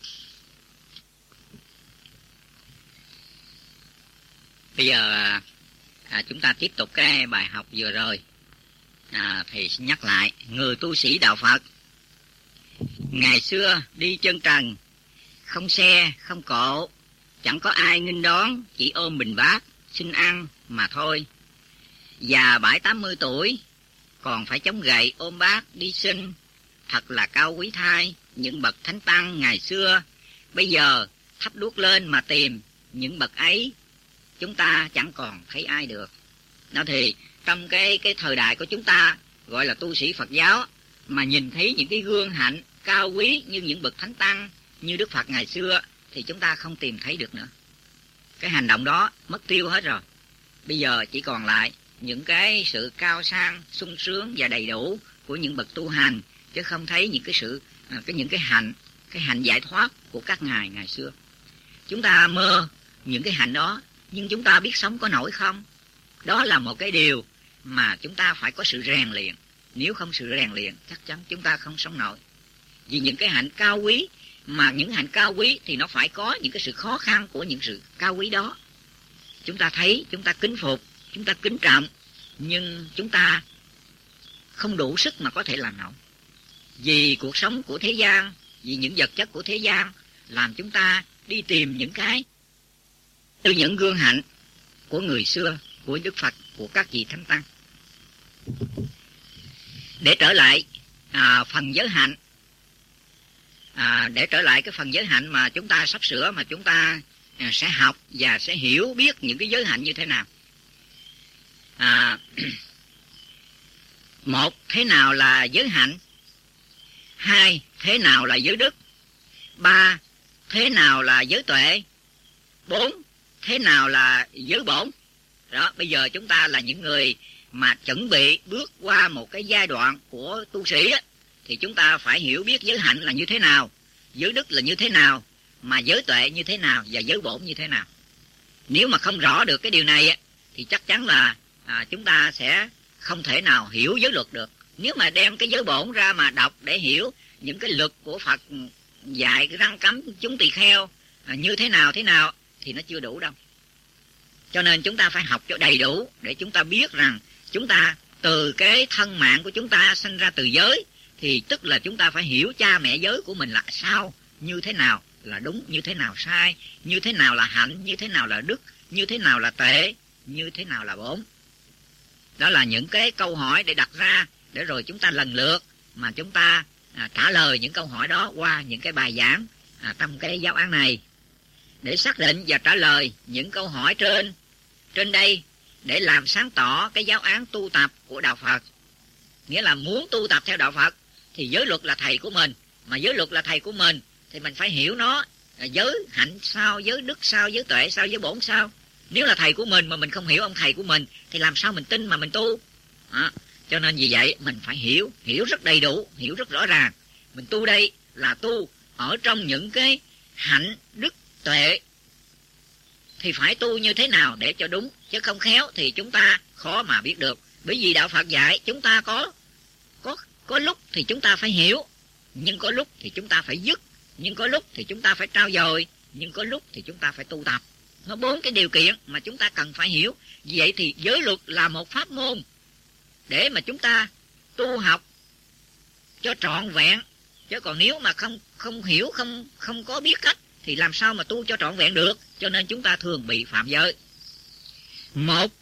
S1: Bây giờ à, chúng ta tiếp tục cái bài học vừa rồi. À, thầy xin nhắc lại, người tu sĩ đạo Phật ngày xưa đi chân trần, không xe, không cộ, chẳng có ai nghênh đón, chỉ ôm bình bát,
S2: xin ăn mà thôi. Già bảy tám mươi tuổi còn phải chống gậy ôm bát đi sinh, thật là cao quý thay những bậc thánh tăng ngày xưa. Bây giờ thắp đuốc lên mà tìm những bậc ấy, chúng ta chẳng còn thấy ai được. Đó thì trong cái cái thời đại của chúng ta gọi là tu sĩ Phật giáo, mà nhìn thấy những cái gương hạnh cao quý như những bậc thánh tăng như Đức Phật ngày xưa thì chúng ta không tìm thấy được nữa. Cái hành động đó mất tiêu hết rồi. Bây giờ chỉ còn lại những cái sự cao sang, sung sướng và đầy đủ của những bậc tu hành, chứ không thấy những cái sự cái những cái hạnh cái hạnh giải thoát của các ngài ngày xưa. Chúng ta mơ những cái hạnh đó, nhưng chúng ta biết sống có nổi không? Đó là một cái điều mà chúng ta phải có sự rèn luyện. Nếu không sự rèn luyện, chắc chắn chúng ta không sống nổi. Vì những cái hạnh cao quý, mà những hạnh cao quý thì nó phải có những cái sự khó khăn của những sự cao quý đó. Chúng ta thấy, chúng ta kính phục, chúng ta kính trọng, nhưng chúng ta không đủ sức mà có thể làm nổi. Vì cuộc sống của thế gian, vì những vật chất của thế gian làm chúng ta đi tìm những cái từ những gương hạnh của người xưa, của Đức Phật, của các vị thánh tăng. Để trở lại à, phần giới hạnh, à, để trở lại cái phần giới hạnh mà chúng ta sắp sửa, mà chúng ta à, sẽ học và sẽ hiểu biết những cái giới hạnh như thế nào. À, một, thế nào là giới hạnh? Hai, thế nào là giới đức? Ba, thế nào là giới tuệ? Bốn, thế nào là giới bổn? Đó, bây giờ chúng ta là những người mà chuẩn bị bước qua một cái giai đoạn của tu sĩ á, thì chúng ta phải hiểu biết giới hạnh là như thế nào, giới đức là như thế nào, mà giới tuệ như thế nào và giới bổn như thế nào. Nếu mà không rõ được cái điều này á, thì chắc chắn là à, chúng ta sẽ không thể nào hiểu giới luật được. Nếu mà đem cái giới bổn ra mà đọc để hiểu những cái luật của Phật dạy răn cấm chúng tỳ kheo à, như thế nào thế nào thì nó chưa đủ đâu. Cho nên chúng ta phải học cho đầy đủ để chúng ta biết rằng chúng ta từ cái thân mạng của chúng ta sinh ra từ giới, thì tức là chúng ta phải hiểu cha mẹ giới của mình là sao, như thế nào là đúng, như thế nào sai, như thế nào là hạnh, như thế nào là đức, như thế nào là tệ, như thế nào là bổn. Đó là những cái câu hỏi để đặt ra, để rồi chúng ta lần lượt mà chúng ta à, trả lời những câu hỏi đó qua những cái bài giảng à, trong cái giáo án này. Để xác định và trả lời những câu hỏi trên trên đây, để làm sáng tỏ cái giáo án tu tập của Đạo Phật. Nghĩa là muốn tu tập theo Đạo Phật thì giới luật là thầy của mình, mà giới luật là thầy của mình thì mình phải hiểu nó, giới hạnh sao, giới đức sao, giới tuệ sao, giới bổn sao. Nếu là thầy của mình mà mình không hiểu ông thầy của mình thì làm sao mình tin mà mình tu à, cho nên vì vậy mình phải hiểu hiểu rất đầy đủ, hiểu rất rõ ràng. Mình tu đây là tu ở trong những cái hạnh đức tuệ, thì phải tu như thế nào để cho đúng, chứ không khéo thì chúng ta khó mà biết được. Bởi vì Đạo Phật dạy chúng ta có có có lúc thì chúng ta phải hiểu, nhưng có lúc thì chúng ta phải dứt, nhưng có lúc thì chúng ta phải trao dồi, nhưng có lúc thì chúng ta phải tu tập. Nó bốn cái điều kiện mà chúng ta cần phải hiểu. Vì vậy thì giới luật là một pháp môn để mà chúng ta tu học cho trọn vẹn. Chứ còn nếu mà không không hiểu, không không có biết cách thì làm sao mà tu cho trọn vẹn được. Cho nên chúng ta thường bị phạm giới. Một,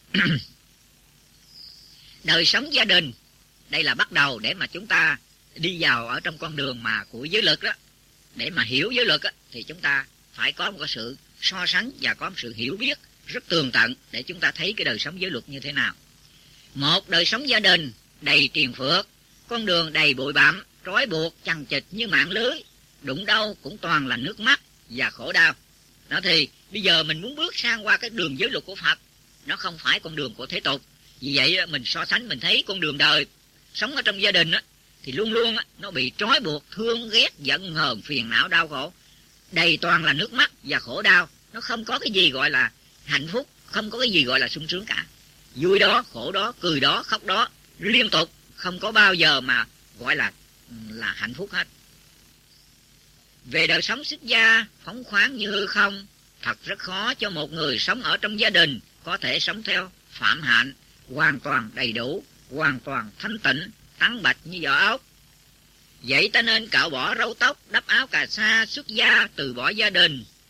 S2: đời sống gia đình. Đây là bắt đầu để mà chúng ta đi vào ở trong con đường mà của giới luật đó. Để mà hiểu giới luật đó, thì chúng ta phải có một cái sự so sánh và có một sự hiểu biết rất tường tận để chúng ta thấy cái đời sống giới luật như thế nào. Một, đời sống gia đình đầy triền phược, con đường đầy bụi bặm, trói buộc chằng chịt như mạng lưới, đụng đâu cũng toàn là nước mắt và khổ đau. Đó thì bây giờ mình muốn bước sang qua cái đường giới luật của Phật, nó không phải con đường của thế tục. Vì vậy mình so sánh mình thấy con đường đời sống ở trong gia đình á, thì luôn luôn á, nó bị trói buộc, thương ghét, giận hờn, phiền não, đau khổ, đầy toàn là nước mắt và khổ đau. Nó không có cái gì gọi là hạnh phúc, không có cái gì gọi là sung sướng cả. Vui đó, khổ đó, cười đó, khóc đó, liên tục, không có bao giờ mà gọi là là hạnh phúc hết. Về đời sống xuất gia phóng khoáng như hư không, thật rất khó cho một người sống ở trong gia đình có thể sống theo phạm hạnh hoàn toàn đầy đủ, hoàn toàn thanh tịnh, trắng bạch như vỏ ốc. Vậy ta nên cạo bỏ râu tóc, đắp áo cà sa, xuất gia, từ bỏ gia đình,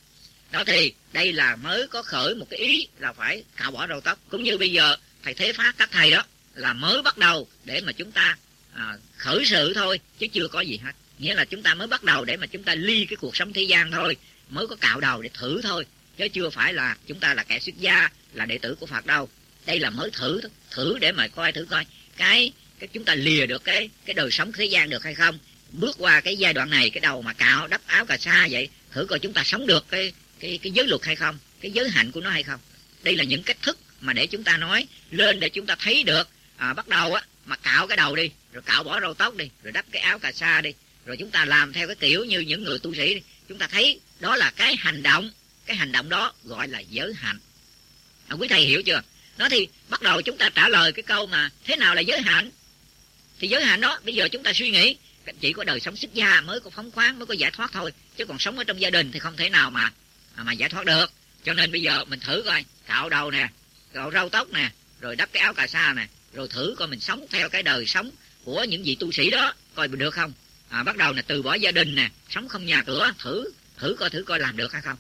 S1: Đó thì đây là mới có khởi một cái ý là phải cạo bỏ râu tóc. Cũng như bây giờ thầy Thế Phát các thầy đó là mới bắt đầu để mà chúng ta à, khởi sự thôi, chứ chưa có gì hết. Nghĩa là chúng ta mới bắt đầu để mà chúng ta ly cái cuộc sống thế gian thôi, mới có cạo đầu để thử thôi, chứ chưa phải là chúng ta là kẻ xuất gia, là đệ tử của Phật đâu. Đây là mới thử thử để mà coi thử coi cái cái chúng ta lìa được cái cái đời sống thế gian được hay không. Bước qua cái giai đoạn này, cái đầu mà cạo đắp áo cà sa vậy, thử coi chúng ta sống được cái cái cái giới luật hay không, cái giới hạnh của nó hay không. Đây là những cách thức mà để chúng ta nói lên để chúng ta thấy được. À, bắt đầu á mà cạo cái đầu đi, rồi cạo bỏ râu tóc đi, rồi đắp cái áo cà sa đi, rồi chúng ta làm theo cái kiểu như những người tu sĩ đi. Chúng ta thấy đó là cái hành động, cái hành động đó gọi là giới hạnh. À, quý thầy hiểu chưa? Đó thì bắt đầu chúng ta trả lời cái câu mà thế nào là giới hạnh. Thì giới hạnh đó bây giờ chúng ta suy nghĩ chỉ có đời sống xuất gia mới có phóng khoáng, mới có giải thoát thôi, chứ còn sống ở trong gia đình thì không thể nào mà mà giải thoát được. Cho nên bây giờ mình thử coi, cạo đầu nè, cạo râu tóc nè, rồi đắp cái áo cà sa nè, rồi thử coi mình sống theo cái đời sống của những vị tu sĩ đó coi mình được không. À, bắt đầu là từ bỏ gia đình nè, sống không nhà cửa, thử thử coi thử coi làm được hay không.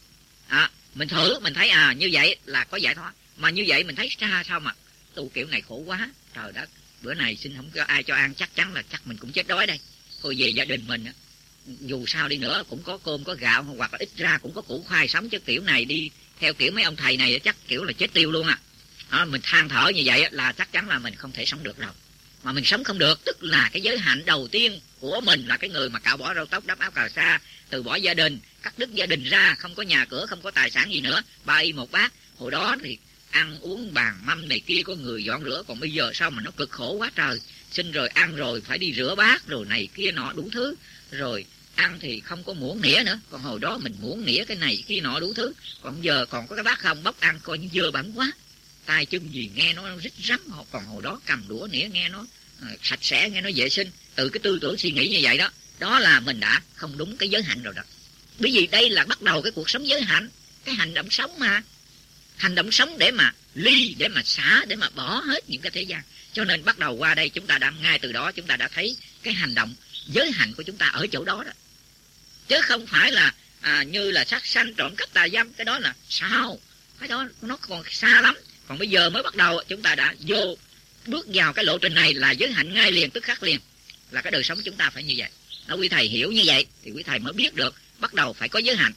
S1: À, mình thử mình thấy à như vậy là có giải thoát, mà như vậy mình thấy sao sao mà tu kiểu này khổ quá, trời đất, bữa này xin không có ai cho ăn, chắc chắn là chắc mình cũng chết đói đây. Thôi về gia đình mình dù sao đi nữa cũng có cơm có gạo, hoặc là ít ra cũng có củ khoai sống, chứ kiểu này đi theo kiểu mấy ông thầy này chắc kiểu là chết tiêu luôn à. À, mình than thở như vậy là chắc chắn là mình không thể sống được đâu. Mà mình sống không được tức là cái giới hạnh đầu tiên của mình là cái người mà cạo bỏ râu tóc, đắp áo cà sa, từ bỏ gia đình, cắt đứt gia đình ra, không có nhà cửa, không có tài sản gì nữa, ba y một bát. Hồi đó thì ăn uống bàn mâm này kia có người dọn rửa, còn bây giờ sao mà nó cực khổ quá trời. Xin rồi ăn rồi phải đi rửa bát rồi này kia nọ đủ thứ, rồi ăn thì không có muỗng nĩa nữa, còn hồi đó mình muỗng nĩa cái này kia nọ đủ thứ, còn giờ còn có cái bát không, bóc ăn coi như dơ bẩn quá, tay chân gì nghe nó rít rắm. Còn hồi đó cầm đũa nĩa nghe nó à, sạch sẽ, nghe nó vệ sinh. Từ cái tư tưởng suy nghĩ như vậy đó, đó là mình đã không đúng cái giới hạnh rồi đó. Bởi vì đây là bắt đầu cái cuộc sống giới hạnh, cái hành động sống mà, hành động sống để mà ly, để mà xả, để mà bỏ hết những cái thế gian. Cho nên bắt đầu qua đây chúng ta đã ngay từ đó chúng ta đã thấy cái hành động giới hạnh của chúng ta ở chỗ đó đó, chứ không phải là à, như là sát sanh, trộm cắp, tà dâm. Cái đó là sao, cái đó nó còn xa lắm. Còn bây giờ mới bắt đầu chúng ta đã vô bước vào cái lộ trình này là giới hạnh ngay liền, tức khắc liền, là cái đời sống chúng ta phải như vậy. Nếu quý thầy hiểu như vậy thì quý thầy mới biết được bắt đầu phải có giới hạnh.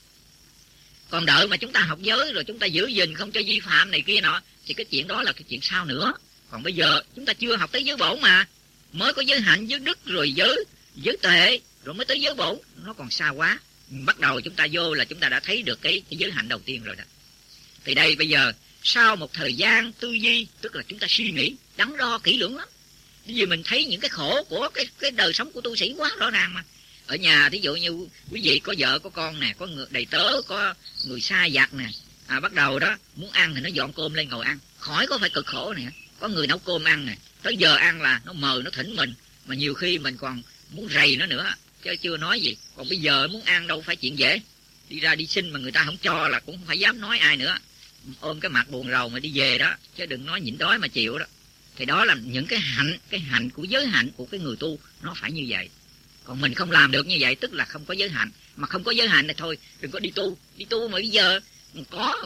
S1: Còn đợi mà chúng ta học giới rồi chúng ta giữ gìn không cho vi phạm này kia nọ thì cái chuyện đó là cái chuyện sau nữa. Còn bây giờ chúng ta chưa học tới giới bổn mà, mới có giới hạnh, giới đức, rồi giới giới tuệ, rồi mới tới giới bổn, nó còn xa quá. Bắt đầu chúng ta vô là chúng ta đã thấy được cái, cái giới hạnh đầu tiên rồi đó. Thì đây bây giờ sau một thời gian tư duy, tức là chúng ta suy nghĩ đắn đo kỹ lưỡng lắm, vì mình thấy những cái khổ của cái cái đời sống của tu sĩ quá rõ ràng mà. Ở nhà thí dụ như quý vị có vợ có con nè, có người đầy tớ, có người xa vặt nè, à, bắt đầu đó muốn ăn thì nó dọn cơm lên ngồi ăn, khỏi có phải cực khổ nè. Có người nấu cơm ăn nè, tới giờ ăn là nó mời nó thỉnh mình, mà nhiều khi mình còn muốn rầy nó nữa chứ chưa nói gì. Còn bây giờ muốn ăn đâu phải chuyện dễ, đi ra đi xin mà người ta không cho là cũng không phải dám nói ai nữa, ôm cái mặt buồn rầu mà đi về đó, chứ đừng nói nhịn đói mà chịu đó. Thì đó là những cái hạnh, cái hạnh của giới hạnh của cái người tu, nó phải như vậy. Còn mình không làm được như vậy tức là không có giới hạnh. Mà không có giới hạnh này thôi đừng có đi tu. Đi tu mà bây giờ có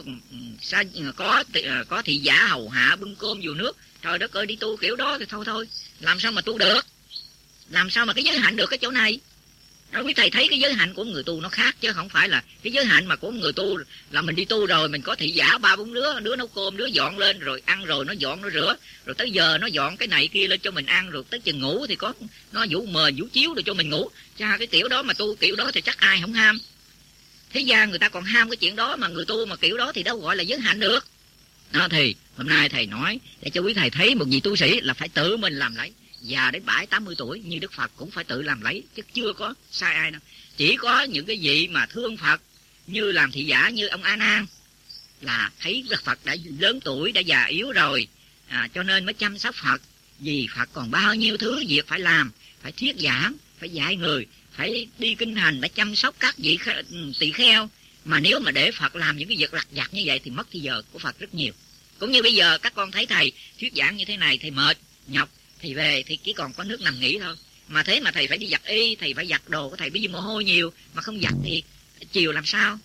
S1: có có thị giả hầu hạ bưng cơm dù nước, trời đất ơi, đi tu kiểu đó thì thôi thôi làm sao mà tu được, làm sao mà cái giới hạnh được cái chỗ này. Đó, quý thầy thấy cái giới hạnh của người tu nó khác, chứ không phải là cái giới hạnh mà của người tu là mình đi tu rồi mình có thị giả ba bốn đứa, đứa nấu cơm, đứa dọn lên rồi ăn rồi nó dọn nó rửa, rồi tới giờ nó dọn cái này kia lên cho mình ăn, rồi tới chừng ngủ thì có nó vũ mền vũ chiếu để cho mình ngủ. Cha cái kiểu đó mà tu kiểu đó thì chắc ai không ham. Thế gian người ta còn ham cái chuyện đó, mà người tu mà kiểu đó thì đâu gọi là giới hạnh được. Đó thì hôm nay thầy nói để cho quý thầy thấy một vị tu sĩ là phải tự mình làm lấy. Già đến bảy tám mươi tuổi như Đức Phật cũng phải tự làm lấy, chứ chưa có sai ai đâu. Chỉ có những cái vị mà thương Phật như làm thị giả như ông A Nan là thấy Đức Phật đã lớn tuổi, đã già yếu rồi, à, cho nên mới chăm sóc Phật. Vì Phật còn bao nhiêu thứ việc phải làm, phải thuyết giảng, phải dạy người, phải đi kinh hành, phải chăm sóc các vị tỳ kheo. Mà nếu mà để Phật làm những cái việc lặt vặt như vậy thì mất thời giờ của Phật rất nhiều. Cũng như bây giờ các con thấy thầy thuyết giảng như thế này, thầy mệt nhọc, thầy về thì chỉ còn có nước nằm nghỉ thôi. Mà thế mà thầy phải đi giặt y, thầy phải giặt đồ của thầy, bây giờ mồ hôi nhiều mà không giặt thì chiều làm sao?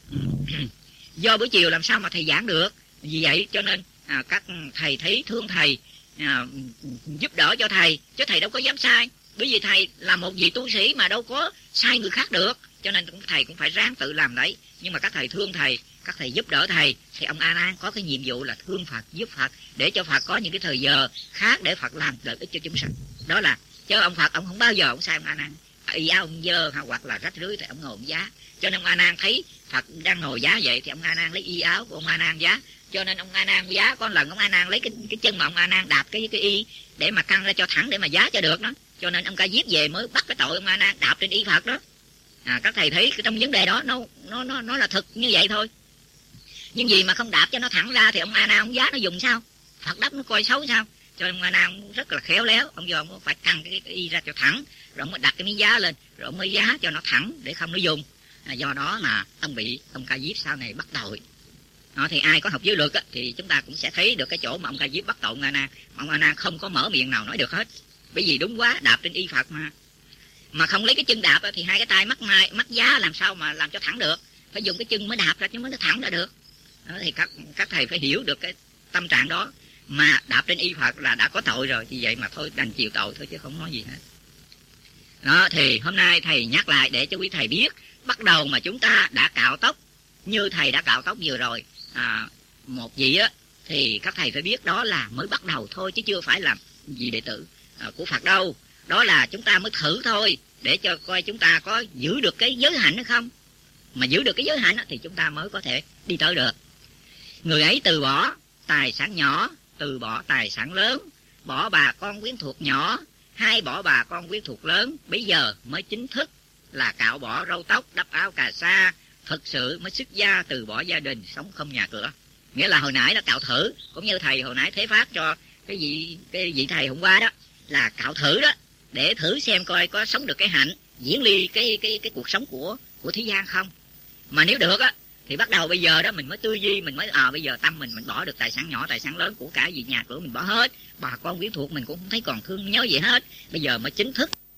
S2: Do buổi chiều làm sao mà thầy giảng được. Vì vậy cho nên à, các thầy thấy thương thầy, à, giúp đỡ cho thầy, chứ thầy đâu có dám sai. Bởi vì thầy là một vị tu sĩ mà đâu có sai người khác được, cho nên thầy cũng phải ráng tự làm đấy. Nhưng mà các thầy thương thầy, các thầy giúp đỡ thầy, thì ông A Nan có cái nhiệm vụ là thương Phật, giúp Phật, để cho Phật có những cái thời giờ khác để Phật làm lợi ích cho chúng sanh. Đó là, chứ ông Phật ông không bao giờ ông sai ông A Nan. Y áo ông dơ hoặc là rách rưới thì ông ngồi ông giá. Cho nên ông A Nan thấy Phật đang ngồi giá vậy thì ông A Nan lấy y áo của ông A Nan giá. Cho nên ông A Nan giá, có lần ông A Nan lấy cái cái chân mà ông A Nan đạp cái cái y để mà căng ra cho thẳng để mà giá cho được đó. Cho nên ông Ca Diếp về mới bắt cái tội ông A Nan đạp trên y Phật đó. À, các thầy thấy trong vấn đề đó nó nó nó nó là thực như vậy thôi. Nhưng gì mà không đạp cho nó thẳng ra thì ông A Nan ông giá nó dùng sao? Phật đắp nó coi xấu sao? Cho nên ông A Nan rất là khéo léo, ông giờ ông phải căng cái, cái y ra cho thẳng, rồi ông mới đặt cái miếng giá lên, rồi ông mới giá cho nó thẳng để không nó dùng. À, do đó là ông bị ông Ca Diếp sau này bắt tội. Đó, thì ai có học giới luật á, thì chúng ta cũng sẽ thấy được cái chỗ mà ông Ca Diếp bắt tội ông A Nan. Ông A Nan không có mở miệng nào nói được hết, bởi vì đúng quá, đạp trên y Phật mà mà không lấy cái chân đạp á, thì hai cái tay mắc mai mắc giá làm sao mà làm cho thẳng được, phải dùng cái chân mới đạp ra chứ mới nó thẳng ra được. Đó, thì các các thầy phải hiểu được cái tâm trạng đó, mà đạp trên y Phật là đã có tội rồi, vì vậy mà thôi đành chịu tội thôi chứ không nói gì hết. Đó, thì hôm nay thầy nhắc lại để cho quý thầy biết, bắt đầu mà chúng ta đã cạo tóc như thầy đã cạo tóc vừa rồi à, một vị á, thì các thầy phải biết đó là mới bắt đầu thôi, chứ chưa phải là vị đệ tử à, của Phật đâu. Đó là chúng ta mới thử thôi, để cho coi chúng ta có giữ được cái giới hạnh hay không. Mà giữ được cái giới hạnh á, thì chúng ta mới có thể đi tới được. Người ấy từ bỏ tài sản nhỏ, từ bỏ tài sản lớn, bỏ bà con quyến thuộc nhỏ, hay bỏ bà con quyến thuộc lớn, bây giờ mới chính thức là cạo bỏ râu tóc, đắp áo cà sa, thực sự mới xuất gia, từ bỏ gia đình, sống không nhà cửa. Nghĩa là hồi nãy đã cạo thử, cũng như thầy hồi nãy thế phát cho cái vị cái vị thầy hôm qua đó, là cạo thử đó, để thử xem coi có sống được cái hạnh, diễn ly cái cái cái cuộc sống của của thế gian không. Mà nếu được á, thì bắt đầu bây giờ đó mình mới tư duy, mình mới à bây giờ tâm mình mình bỏ được tài sản nhỏ, tài sản lớn, của cả gì nhà cửa mình bỏ hết, bà con quyến thuộc mình cũng không thấy còn thương nhớ gì hết, bây giờ mới chính thức